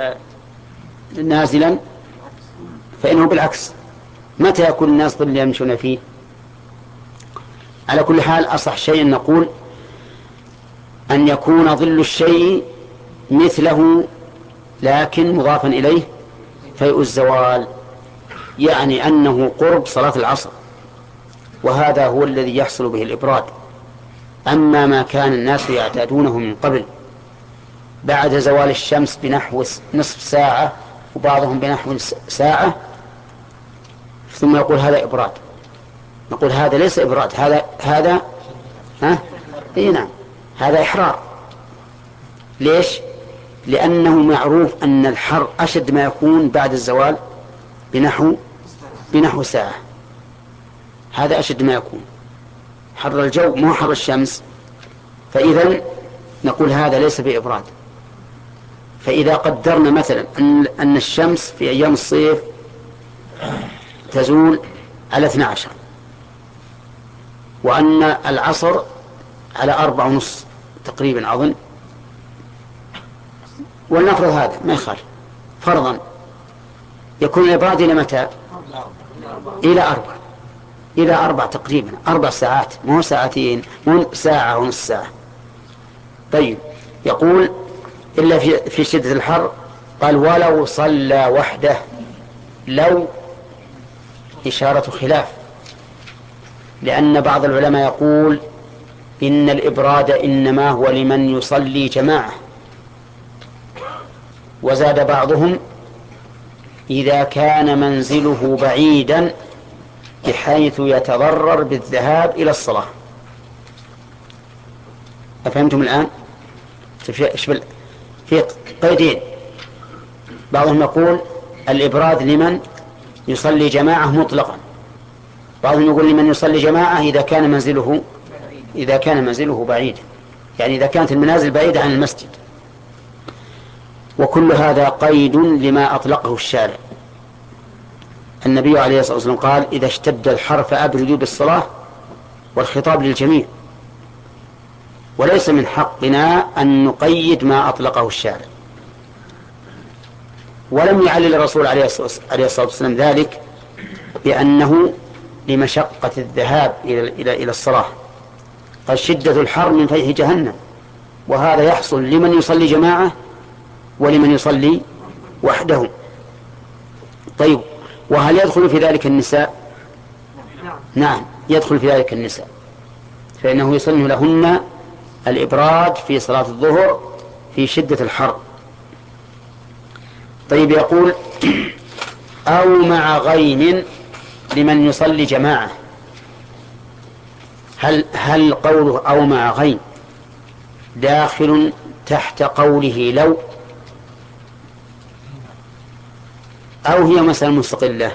نازلا فإنه بالعكس. متى يكون الناس ظل يمشون فيه؟ على كل حال أصح شيء نقول أن يكون ظل الشيء مثله لكن مضافا إليه فيء الزوال، يعني أنه قرب صلاة العصر، وهذا هو الذي يحصل به الإبراد. أما ما كان الناس يعتادونه من قبل بعد زوال الشمس بنحو نصف ساعة وبعضهم بنحو ساعة ثم يقول هذا إبراد، نقول هذا ليس إبراد، هذا هذا ها إيه نعم هذا إحرار. ليش؟ لأنه معروف أن الحر أشد ما يكون بعد الزوال بنحو بنحو ساعة، هذا أشد ما يكون، حر الجو مو حر الشمس. فإذا نقول هذا ليس بإبراد. فإذا قدرنا مثلا أن أن الشمس في أيام الصيف تزول على اثني عشر، وأن العصر على أربع ونص تقريبا أظن، ولنفرض هذا ما يخالف فرضا، يكون الإبراد إلى متى؟ إلى أربع إلى أربع تقريبا، أربع ساعات، مو ساعتين، مو ساعة ونص ساعة. طيب، يقول إلا في في شدة الحر، قال ولو صلى وحده، لو إشارة خلاف، لأن بعض العلماء يقول إن الإبراد إنما هو لمن يصلي جماعة، وزاد بعضهم إذا كان منزله بعيدا بحيث يتضرر بالذهاب إلى الصلاة. أفهمتم الآن؟ في قيدين، بعضهم يقول الإبراد لمن يصلي جماعة مطلقا، بعضهم يقول لمن يصلي جماعة إذا كان منزله إذا كان منزله بعيد، يعني إذا كانت المنازل بعيدة عن المسجد. وكل هذا قيد لما أطلقه الشارع. النبي عليه الصلاة والسلام قال إذا اشتد الحر فأبردوا بالصلاة، والخطاب للجميع، وليس من حقنا أن نقيد ما أطلقه الشارع. ولم يعلل الرسول عليه الصلاة والسلام ذلك بأنه لمشقة الذهاب إلى إلى إلى الصلاة، قال شدة الحر من فيح جهنم، وهذا يحصل لمن يصلي جماعة ولمن يصلي وحده. طيب، وهل يدخل في ذلك النساء؟ نعم، يدخل في ذلك النساء، فإنه يسن لهن الإبراد في صلاة الظهر في شدة الحر. طيب، يقول أو مع غيم لمن يصلي جماعة. هل هل قوله أو مع غين داخل تحت قوله لو، أو هي مسألة مستقلة؟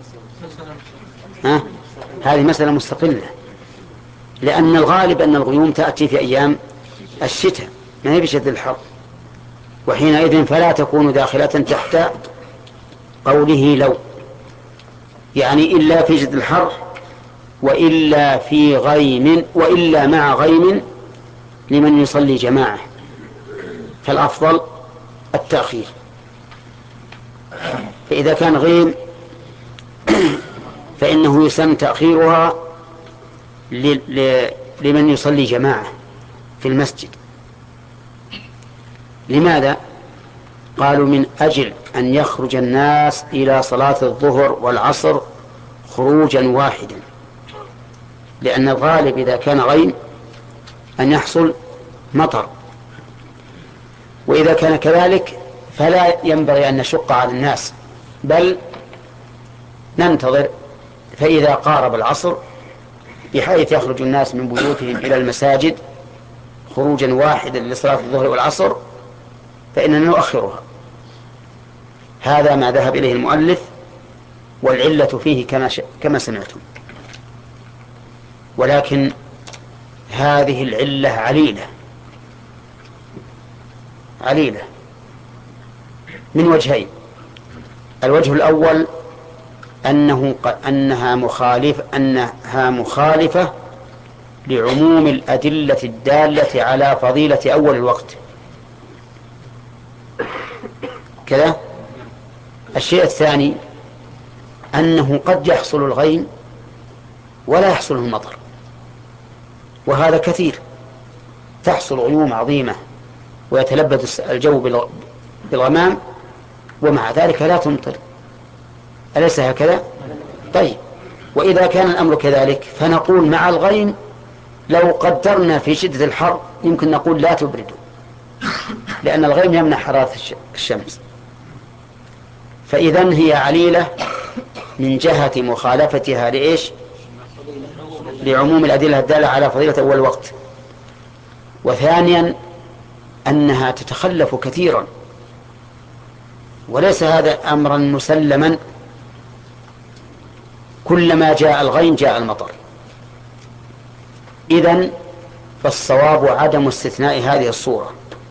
ها؟ هذه مسألة مستقلة، لأن الغالب أن الغيوم تأتي في أيام الشتاء ما هي بشدة الحر، وحينئذ فلا تكون داخلة تحت قوله لو، يعني إلا في شدة الحر وإلا في غيم وإلا مع غيم لمن يصلي جماعة، فالأفضل التأخير. فإذا كان غيم فإنه يسن تأخيرها لمن يصلي جماعة في المسجد. لماذا؟ قالوا من أجل أن يخرج الناس إلى صلاة الظهر والعصر خروجا واحدا، لأن الغالب إذا كان غيم أن يحصل مطر، وإذا كان كذلك فلا ينبغي أن نشق على الناس، بل ننتظر فإذا قارب العصر بحيث يخرج الناس من بيوتهم إلى المساجد خروجا واحدا لصلاة الظهر والعصر فإننا نؤخرها. هذا ما ذهب إليه المؤلف، والعلة فيه كما, ش... كما سمعتم. ولكن هذه العلة عليلة عليلة من وجهين. الوجه الأول أنه أنها مخالف أنها مخالفة لعموم الأدلة الدالة على فضيلة أول الوقت كذا. الشيء الثاني أنه قد يحصل الغيم ولا يحصل المطر، وهذا كثير، تحصل غيوم عظيمة ويتلبد الجو بالغمام ومع ذلك لا تمطر، أليس هكذا؟ طيب، وإذا كان الأمر كذلك فنقول مع الغيم لو قدرنا في شدة الحر يمكن نقول لا تبردوا، لأن الغيم يمنع حرارة الشمس. فإذن هي عليلة من جهة مخالفتها لإيش؟ لعموم الأدلة الدالة على فضيلة أول وقت. وثانيا أنها تتخلف كثيرا، وليس هذا أمرا مسلما، كلما جاء الغيم جاء المطر. إذن فالصواب عدم استثناء هذه الصورة،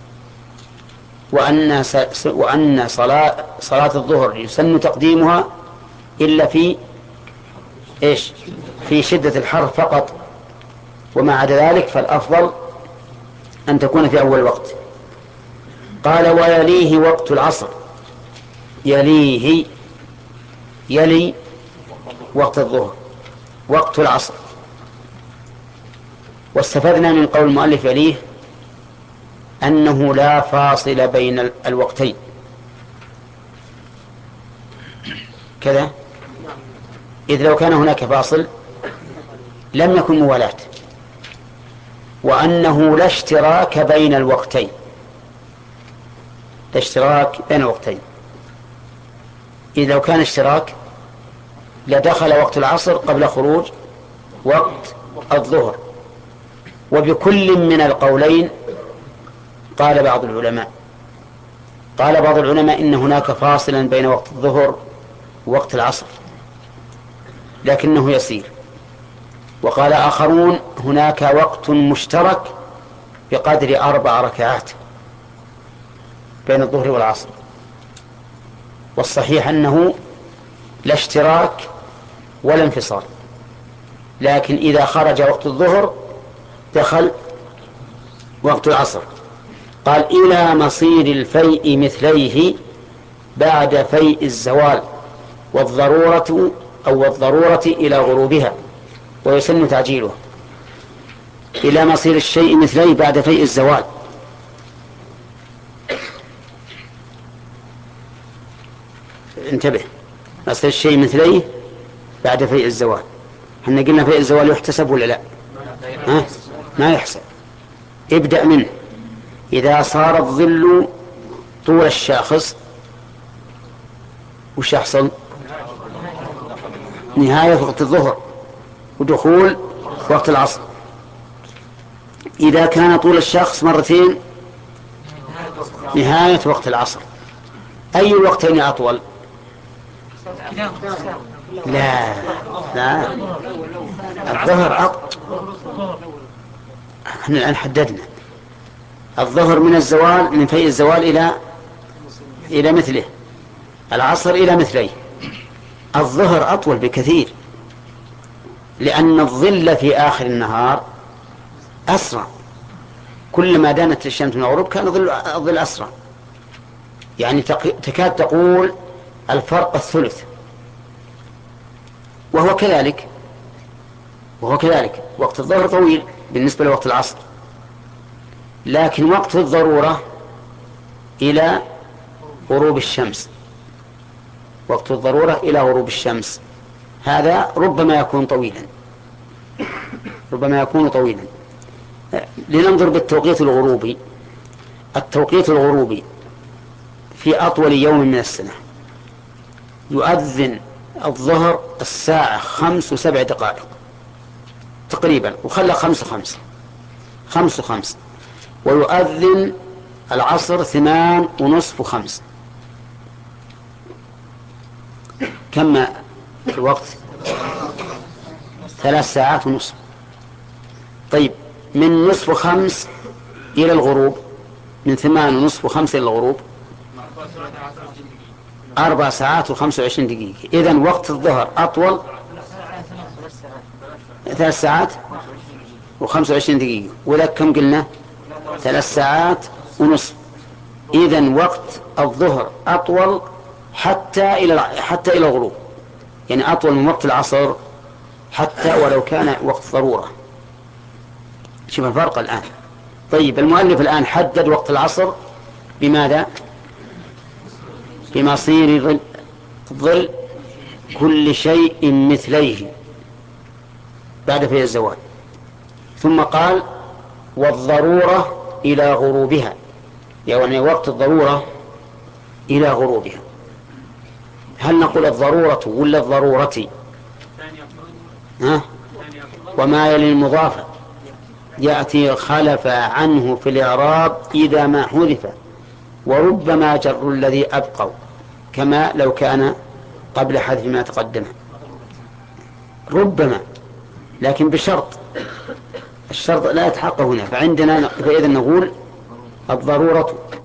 وأن, وأن صلاة, صلاة الظهر يسن تقديمها إلا في إيش؟ في شدة الحر فقط، وما عدا ذلك فالأفضل أن تكون في أول وقت. قال ويليه وقت العصر، يليه يلي وقت الظهر وقت العصر. واستفدنا من قول المؤلف يليه أنه لا فاصل بين الوقتين كذا، إذ لو كان هناك فاصل لم يكن موالاة، وأنه لا اشتراك بين الوقتين، لا اشتراك بين الوقتين. إذ لو كان اشتراك لدخل وقت العصر قبل خروج وقت الظهر. وبكل من القولين قال بعض العلماء قال بعض العلماء إن هناك فاصلا بين وقت الظهر ووقت العصر لكنه يسير، وقال آخرون هناك وقت مشترك بقدر أربع ركعات بين الظهر والعصر. والصحيح أنه لا اشتراك ولا انفصال، لكن إذا خرج وقت الظهر دخل وقت العصر. قال إلى مصير الفيء مثليه بعد فيء الزوال والضرورة أو الضرورة إلى غروبها، ويسن تعجيله. إلى مصير الشيء مثليه بعد فيء الزوال، انتبه، مصير الشيء مثليه بعد فيء الزوال. احنا قلنا فيء الزوال يحتسب ولا لا؟ ها؟ ما يحسب. ابدأ منه. إذا صار الظل طول الشاخص وش يحصل؟ نهاية وقت الظهر ودخول وقت العصر. إذا كان طول الشخص مرتين نهاية وقت العصر. أي الوقتين أطول؟ لا لا الظهر أطول. احنا الآن حددنا الظهر من الزوال، من فيء الزوال إلى إلى مثله، العصر إلى مثليه. الظهر أطول بكثير، لأن الظل في آخر النهار أسرع، كلما دانت الشمس من الغروب كان الظل أسرع، يعني تكاد تقول الفرق الثلث. وهو كذلك وهو كذلك وقت الظهر طويل بالنسبة لوقت العصر، لكن وقت الضرورة إلى غروب الشمس، وقت الضرورة إلى غروب الشمس هذا ربما يكون طويلا ربما يكون طويلا لننظر بالتوقيت الغروبي. التوقيت الغروبي في أطول يوم من السنة يؤذن الظهر الساعة خمس وسبع دقائق تقريبا، وخلى خمس وخمس خمس وخمس ويؤذن العصر ثمان ونصف وخمس. كم الوقت؟ ثلاث ساعات ونصف. طيب من نصف خمس إلى الغروب، من ثمان ونصف وخمس إلى الغروب أربع ساعات وخمسة وعشرين دقيقة. إذن وقت الظهر أطول ثلاث ساعات وخمسة وعشرين دقيقة، ولا كم قلنا؟ ثلاث ساعات ونصف. إذن وقت الظهر أطول حتى إلى حتى إلى الغروب، يعني أطول من وقت العصر حتى ولو كان وقت ضرورة. شوف الفرق الآن. طيب المؤلف الآن حدد وقت العصر بماذا؟ بمصير ظل كل شيء مثليه بعد فيء الزوال، ثم قال والضرورة إلى غروبها، يعني وقت الضرورة إلى غروبها. هل نقول الضرورة ولا الضرورة؟ ها؟ وما يلي المضافة يأتي خلف عنه في الإعراب إذا ما حذف، وربما جر الذي أبقوا كما لو كان قبل حذف ما تقدم، ربما، لكن بشرط، الشرط لا يتحقق هنا. فعندنا فإذا نقول الضرورة